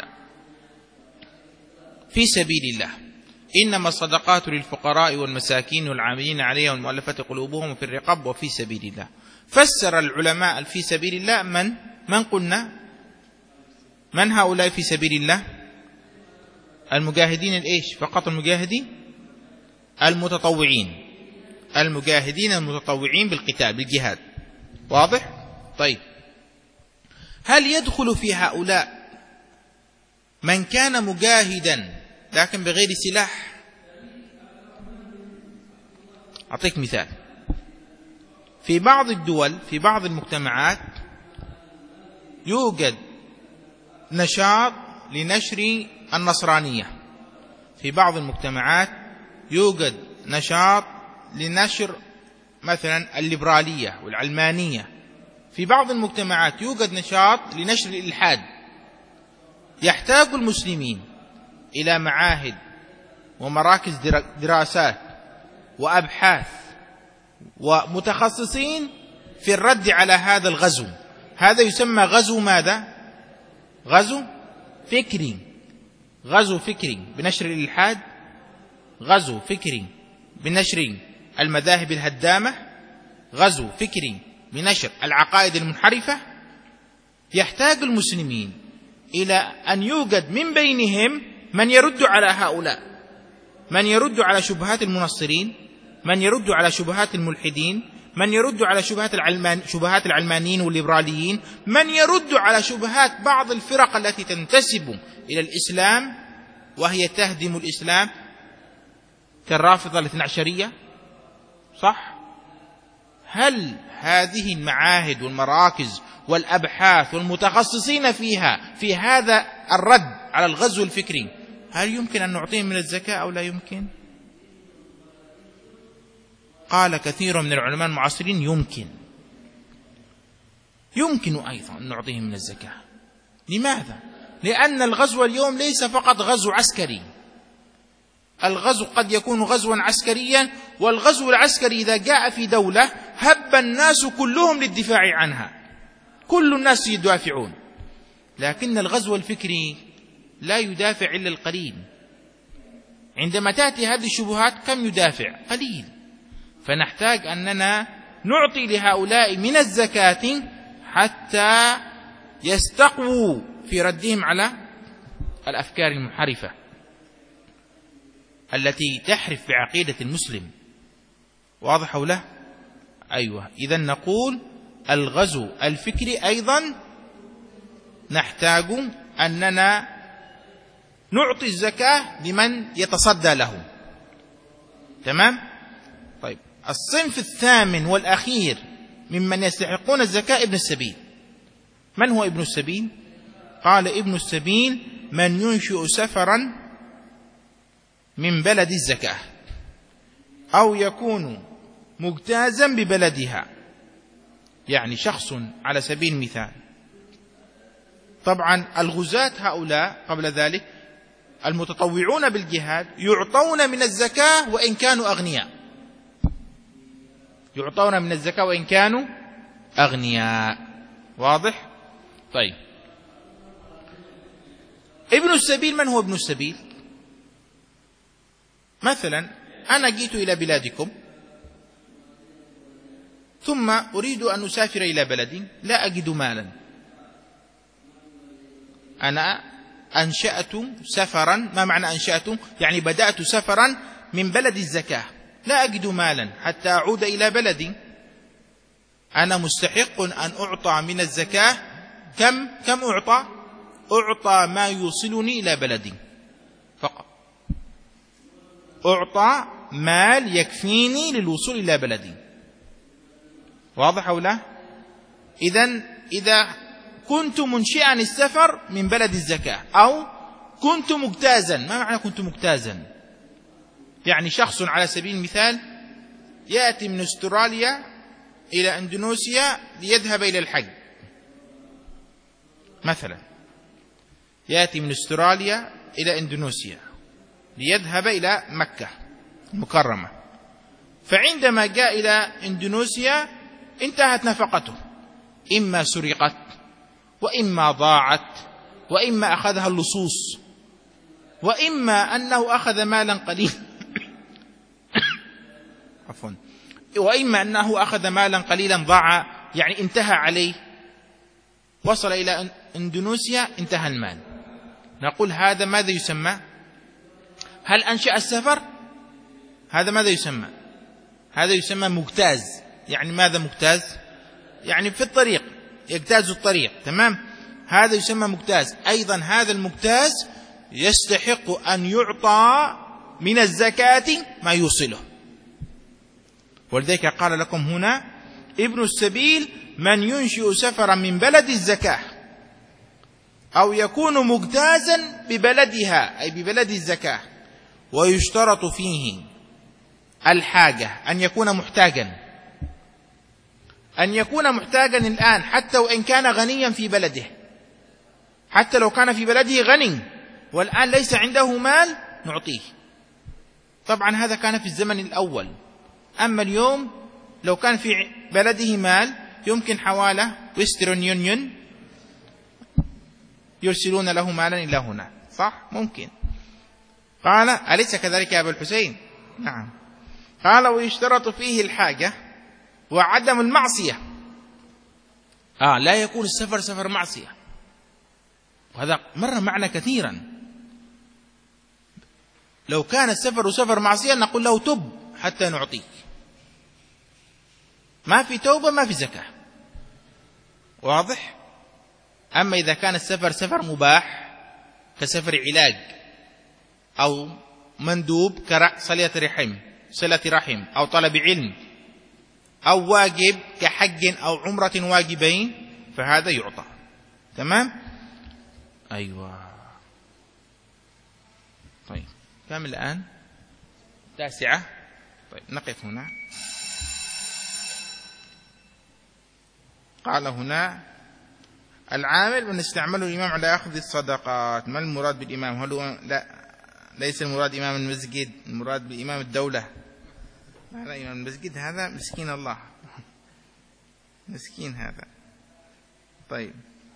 في سبيل الله إنما الصدقات للفقراء والمساكين والعاملين عليها والمؤلفة قلوبهم في الرقاب وفي سبيل الله. فسر العلماء في سبيل الله من من قلنا من هؤلاء في سبيل الله؟ المجاهدين الإيش؟ فقط المجاهدين المتطوعين، المجاهدين المتطوعين بالقتال بالجهاد. واضح؟ طيب، هل يدخل في هؤلاء من كان مجاهدا لكن بغير سلاح؟ أعطيك مثال. في بعض الدول، في بعض المجتمعات يوجد نشاط لنشر النصرانية، في بعض المجتمعات يوجد نشاط لنشر مثلا الليبرالية والعلمانية، في بعض المجتمعات يوجد نشاط لنشر الإلحاد. يحتاج المسلمين إلى معاهد ومراكز دراسات وأبحاث ومتخصصين في الرد على هذا الغزو. هذا يسمى غزو ماذا؟ غزو فكري، غزو فكري بنشر الإلحاد، غزو فكري بنشر المذاهب الهدامة، غزو فكري بنشر العقائد المنحرفة. يحتاج المسلمين إلى أن يوجد من بينهم من يرد على هؤلاء، من يرد على شبهات المنصرين، من يرد على شبهات الملحدين، من يرد على شبهات العلمان شبهات العلمانيين والليبراليين، من يرد على شبهات بعض الفرق التي تنتسب إلى الإسلام وهي تهدم الإسلام كالرافضة الاثنى عشرية، صح؟ هل هذه المعاهد والمراكز والأبحاث والمتخصصين فيها في هذا الرد على الغزو الفكري هل يمكن أن نعطيهم من الزكاة أو لا يمكن؟ قال كثير من العلماء المعاصرين يمكن يمكن أيضا أن نعطيهم من الزكاة. لماذا؟ لأن الغزو اليوم ليس فقط غزو عسكري، الغزو قد يكون غزوا عسكريا، والغزو العسكري إذا جاء في دولة هب الناس كلهم للدفاع عنها، كل الناس يدافعون، لكن الغزو الفكري لا يدافع إلا القليل. عندما تأتي هذه الشبهات كم يدافع؟ قليل. فنحتاج أننا نعطي لهؤلاء من الزكاة حتى يستقووا في ردهم على الأفكار المنحرفة التي تحرف بعقيدة المسلم. واضح أو لا؟ أيوة. إذن نقول الغزو الفكري أيضا نحتاج أننا نعطي الزكاة لمن يتصدى له. تمام؟ طيب، الصنف الثامن والأخير ممن يستحقون الزكاة ابن السبيل. من هو ابن السبيل؟ قال ابن السبيل من ينشئ سفرا من بلد الزكاة أو يكون مجتازا ببلدها، يعني شخص على سبيل المثال. طبعا الغزاة هؤلاء قبل ذلك المتطوعون بالجهاد يعطون من الزكاة وإن كانوا أغنياء، يعطون من الزكاة وإن كانوا أغنياء. واضح؟ طيب، ابن السبيل من هو ابن السبيل؟ مثلا أنا جئت إلى بلادكم ثم أريد أن أسافر إلى بلد لا أجد مالا، أنا أنشأت سفرا. ما معنى أنشأت؟ يعني بدأت سفرا من بلد الزكاة، لا أجد مالا حتى أعود إلى بلدي، أنا مستحق أن أعطى من الزكاة. كم كم أعطى؟ أعطى ما يوصلني إلى بلدي فقط، أعطى مال يكفيني للوصول إلى بلدي. واضح أو لا؟ إذن إذا كنت منشئا السفر من بلد الزكاة أو كنت مجتازا. ما معنى كنت مجتازا؟ يعني شخص على سبيل المثال يأتي من استراليا إلى إندونيسيا ليذهب إلى الحج، مثلا يأتي من استراليا إلى إندونيسيا ليذهب إلى مكة المكرمة، فعندما جاء إلى إندونيسيا انتهت نفقته، إما سرقت وإما ضاعت وإما أخذها اللصوص وإما أنه أخذ مالا قليلا عفوا وإما أنه أخذ مالا قليلا ضاع، يعني انتهى عليه، وصل إلى إندونيسيا انتهى المال. نقول هذا ماذا يسمى؟ هل أنشأ السفر؟ هذا ماذا يسمى؟ هذا يسمى مجتاز. يعني ماذا مجتاز؟ يعني في الطريق، يجتاز الطريق. تمام؟ هذا يسمى مجتاز. أيضا هذا المجتاز يستحق أن يعطى من الزكاة ما يوصله. ولذلك قال لكم هنا ابن السبيل من ينشئ سفرا من بلد الزكاة أو يكون مجتازا ببلدها أي ببلد الزكاة، ويشترط فيه الحاجة، أن يكون محتاجا، أن يكون محتاجا الآن حتى وإن كان غنيا في بلده، حتى لو كان في بلده غني والآن ليس عنده مال نعطيه. طبعا هذا كان في الزمن الأول، أما اليوم لو كان في بلده مال يمكن حواله ويسترن يونيون يرسلون له مالا إلى هنا، صح؟ ممكن. قال أليس كذلك يا أبو الحسين؟ نعم. قال ويشترط فيه الحاجة وعدم المعصية. آه لا يكون السفر سفر معصية، وهذا مر معنا كثيرا. لو كان السفر سفر معصية نقول له تب حتى نعطيك، ما في توبة ما في زكاة. واضح؟ أما إذا كان السفر سفر مباح كسفر علاج أو مندوب كصلة رحم صلة رحم أو طلب علم أو واجب كحج أو عمرة واجبين فهذا يعطى. تمام؟ أيوة. طيب كم الآن؟ تاسعة. طيب نقف هنا. قال هنا العامل ونستعمله الإمام على أخذ الصدقات. ما المراد بالإمام؟ هل هو لا ليس المراد إمام المسجد، المراد بإمام الدولة. هذا إمام المسجد هذا مسكين الله، مسكين هذا. طيب،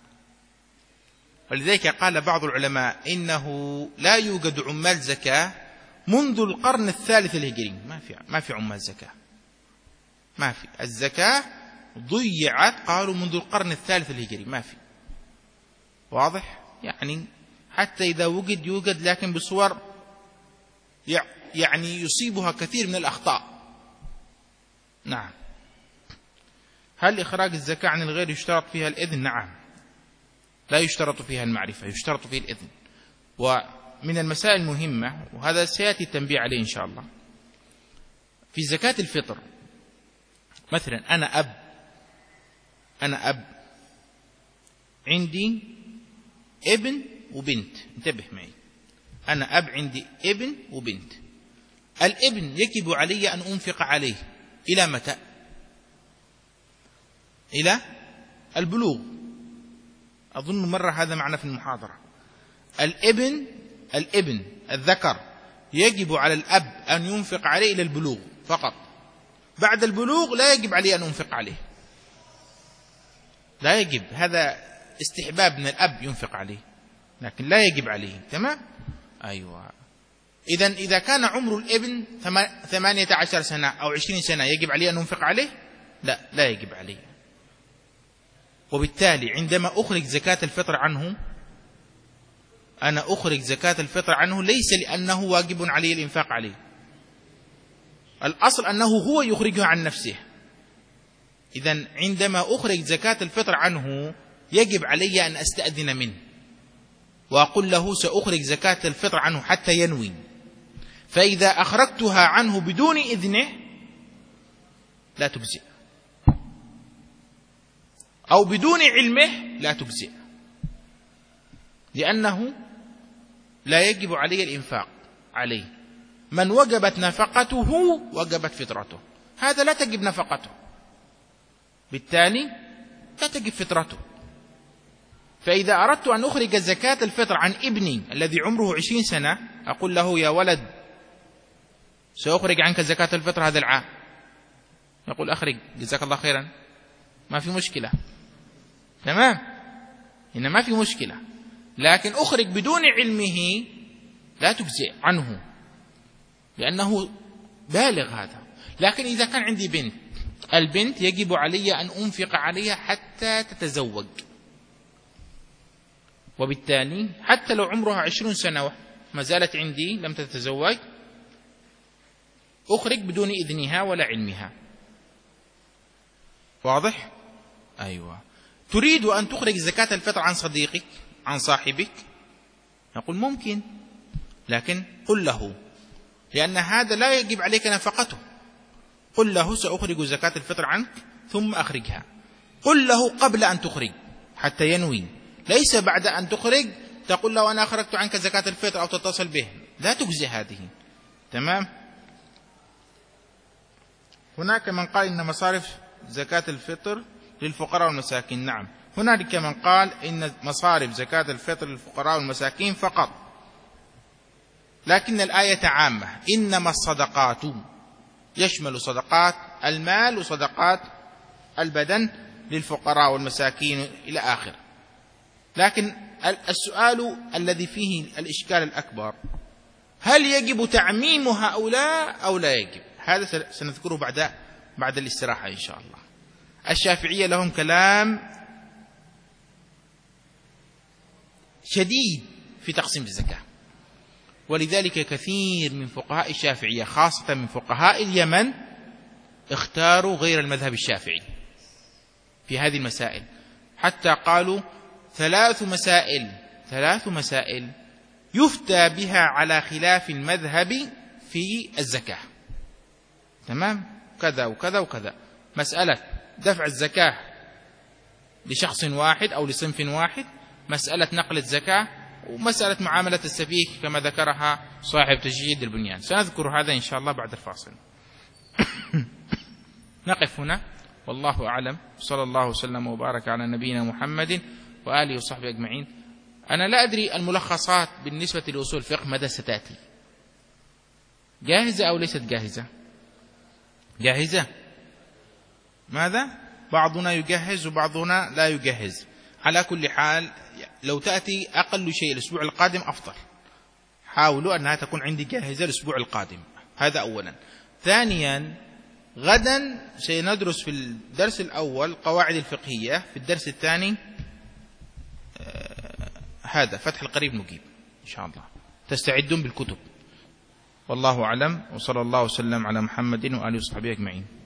ولذلك قال بعض العلماء إنه لا يوجد عمال زكاة منذ القرن الثالث الهجري. ما في ما في عمال زكاة، ما في. الزكاة ضيعت قالوا منذ القرن الثالث الهجري، ما في. واضح؟ يعني حتى إذا وجد يوجد لكن بصور يعني يصيبها كثير من الأخطاء. نعم. هل إخراج الزكاة عن الغير يشترط فيها الإذن؟ نعم، لا يشترط فيها المعرفة، يشترط فيه الإذن. ومن المسائل المهمة، وهذا سيأتي التنبيه عليه إن شاء الله، في زكاة الفطر مثلا أنا أب أنا أب عندي ابن وبنت، انتبه معي، أنا أب عندي ابن وبنت. الابن يجب علي أن أنفق عليه إلى متى؟ إلى البلوغ. أظن مرة هذا معنا في المحاضرة. الابن الابن الذكر يجب على الأب أن ينفق عليه إلى البلوغ فقط. بعد البلوغ لا يجب عليه أن أنفق عليه، لا يجب. هذا استحباب من الأب ينفق عليه، لكن لا يجب عليه. تمام؟ أيوة. إذن إذا كان عمر الابن ثمانية عشر سنة أو عشرين سنة يجب عليه أن أنفق عليه؟ لا، لا يجب عليه. وبالتالي عندما أخرج زكاة الفطر عنه، أنا أخرج زكاة الفطر عنه ليس لأنه واجب عليه الإنفاق عليه، الأصل أنه هو يخرجها عن نفسه. إذن عندما أخرج زكاة الفطر عنه يجب علي أن أستأذن منه وأقول له سأخرج زكاة الفطر عنه حتى ينوي. فإذا أخرجتها عنه بدون إذنه لا تجزئ، أو بدون علمه لا تجزئ، لأنه لا يجب عليه الإنفاق عليه. من وجبت نفقته وجبت فطرته، هذا لا تجب نفقته، بالتالي لا تجب فطرته. فإذا أردت أن أخرج زكاة الفطر عن ابني الذي عمره عشرين سنة، أقول له يا ولد سأخرج عنك زكاة الفطر هذا العام، يقول أخرج جزاك الله خيرا، ما في مشكلة. تمام؟ هنا ما في مشكلة. لكن أخرج بدون علمه لا تجزئ عنه لأنه بالغ هذا. لكن إذا كان عندي بنت، البنت يجب علي أن أنفق عليها حتى تتزوج، وبالتالي حتى لو عمرها عشرون سنة ما زالت عندي لم تتزوج، أخرج بدون إذنها ولا علمها. واضح؟ أيوة. تريد أن تخرج زكاة الفطر عن صديقك، عن صاحبك، نقول ممكن، لكن قل له، لأن هذا لا يجب عليك نفقته. قل له سأخرج زكاة الفطر عنك ثم أخرجها. قل له قبل أن تخرج حتى ينوي، ليس بعد أن تخرج تقول له أنا أخرجت عنك زكاة الفطر أو تتصل به، لا تجزي هذه. تمام؟ هناك من قال إن مصارف زكاة الفطر للفقراء والمساكين. نعم، هناك من قال إن مصارف زكاة الفطر للفقراء والمساكين فقط، لكن الآية عامة، إنما الصدقات، يشمل صدقات المال وصدقات البدن للفقراء والمساكين إلى آخر. لكن السؤال الذي فيه الإشكال الأكبر، هل يجب تعميم هؤلاء أو لا يجب؟ هذا سنذكره بعد بعد الاستراحة إن شاء الله. الشافعية لهم كلام شديد في تقسيم الزكاة، ولذلك كثير من فقهاء الشافعية خاصة من فقهاء اليمن اختاروا غير المذهب الشافعي في هذه المسائل، حتى قالوا ثلاث مسائل ثلاث مسائل يفتى بها على خلاف المذهب في الزكاة. تمام؟ كذا وكذا وكذا. مسألة دفع الزكاة لشخص واحد أو لصنف واحد، مسألة نقل الزكاة، ومسألة معاملة السفيه كما ذكرها صاحب تجديد البنيان. سنذكر هذا إن شاء الله بعد الفاصل. نقف هنا والله أعلم. صلى الله وسلم وبارك على نبينا محمد وآله وصحبه أجمعين. أنا لا أدري الملخصات بالنسبة لأصول الفقه متى ستأتي، جاهزة أو ليست جاهزة؟ جاهزة. ماذا؟ بعضنا يجهز وبعضنا لا يجهز. على كل حال لو تأتي أقل شيء الأسبوع القادم أفضل، حاولوا أنها تكون عندي جاهزة الأسبوع القادم، هذا أولا. ثانيا غدا سندرس في الدرس الأول قواعد الفقهية، في الدرس الثاني آه هذا فتح القريب نجيب إن شاء الله، تستعدون بالكتب. والله أعلم، وصلى الله وسلم على محمد وآله وصحبه أجمعين.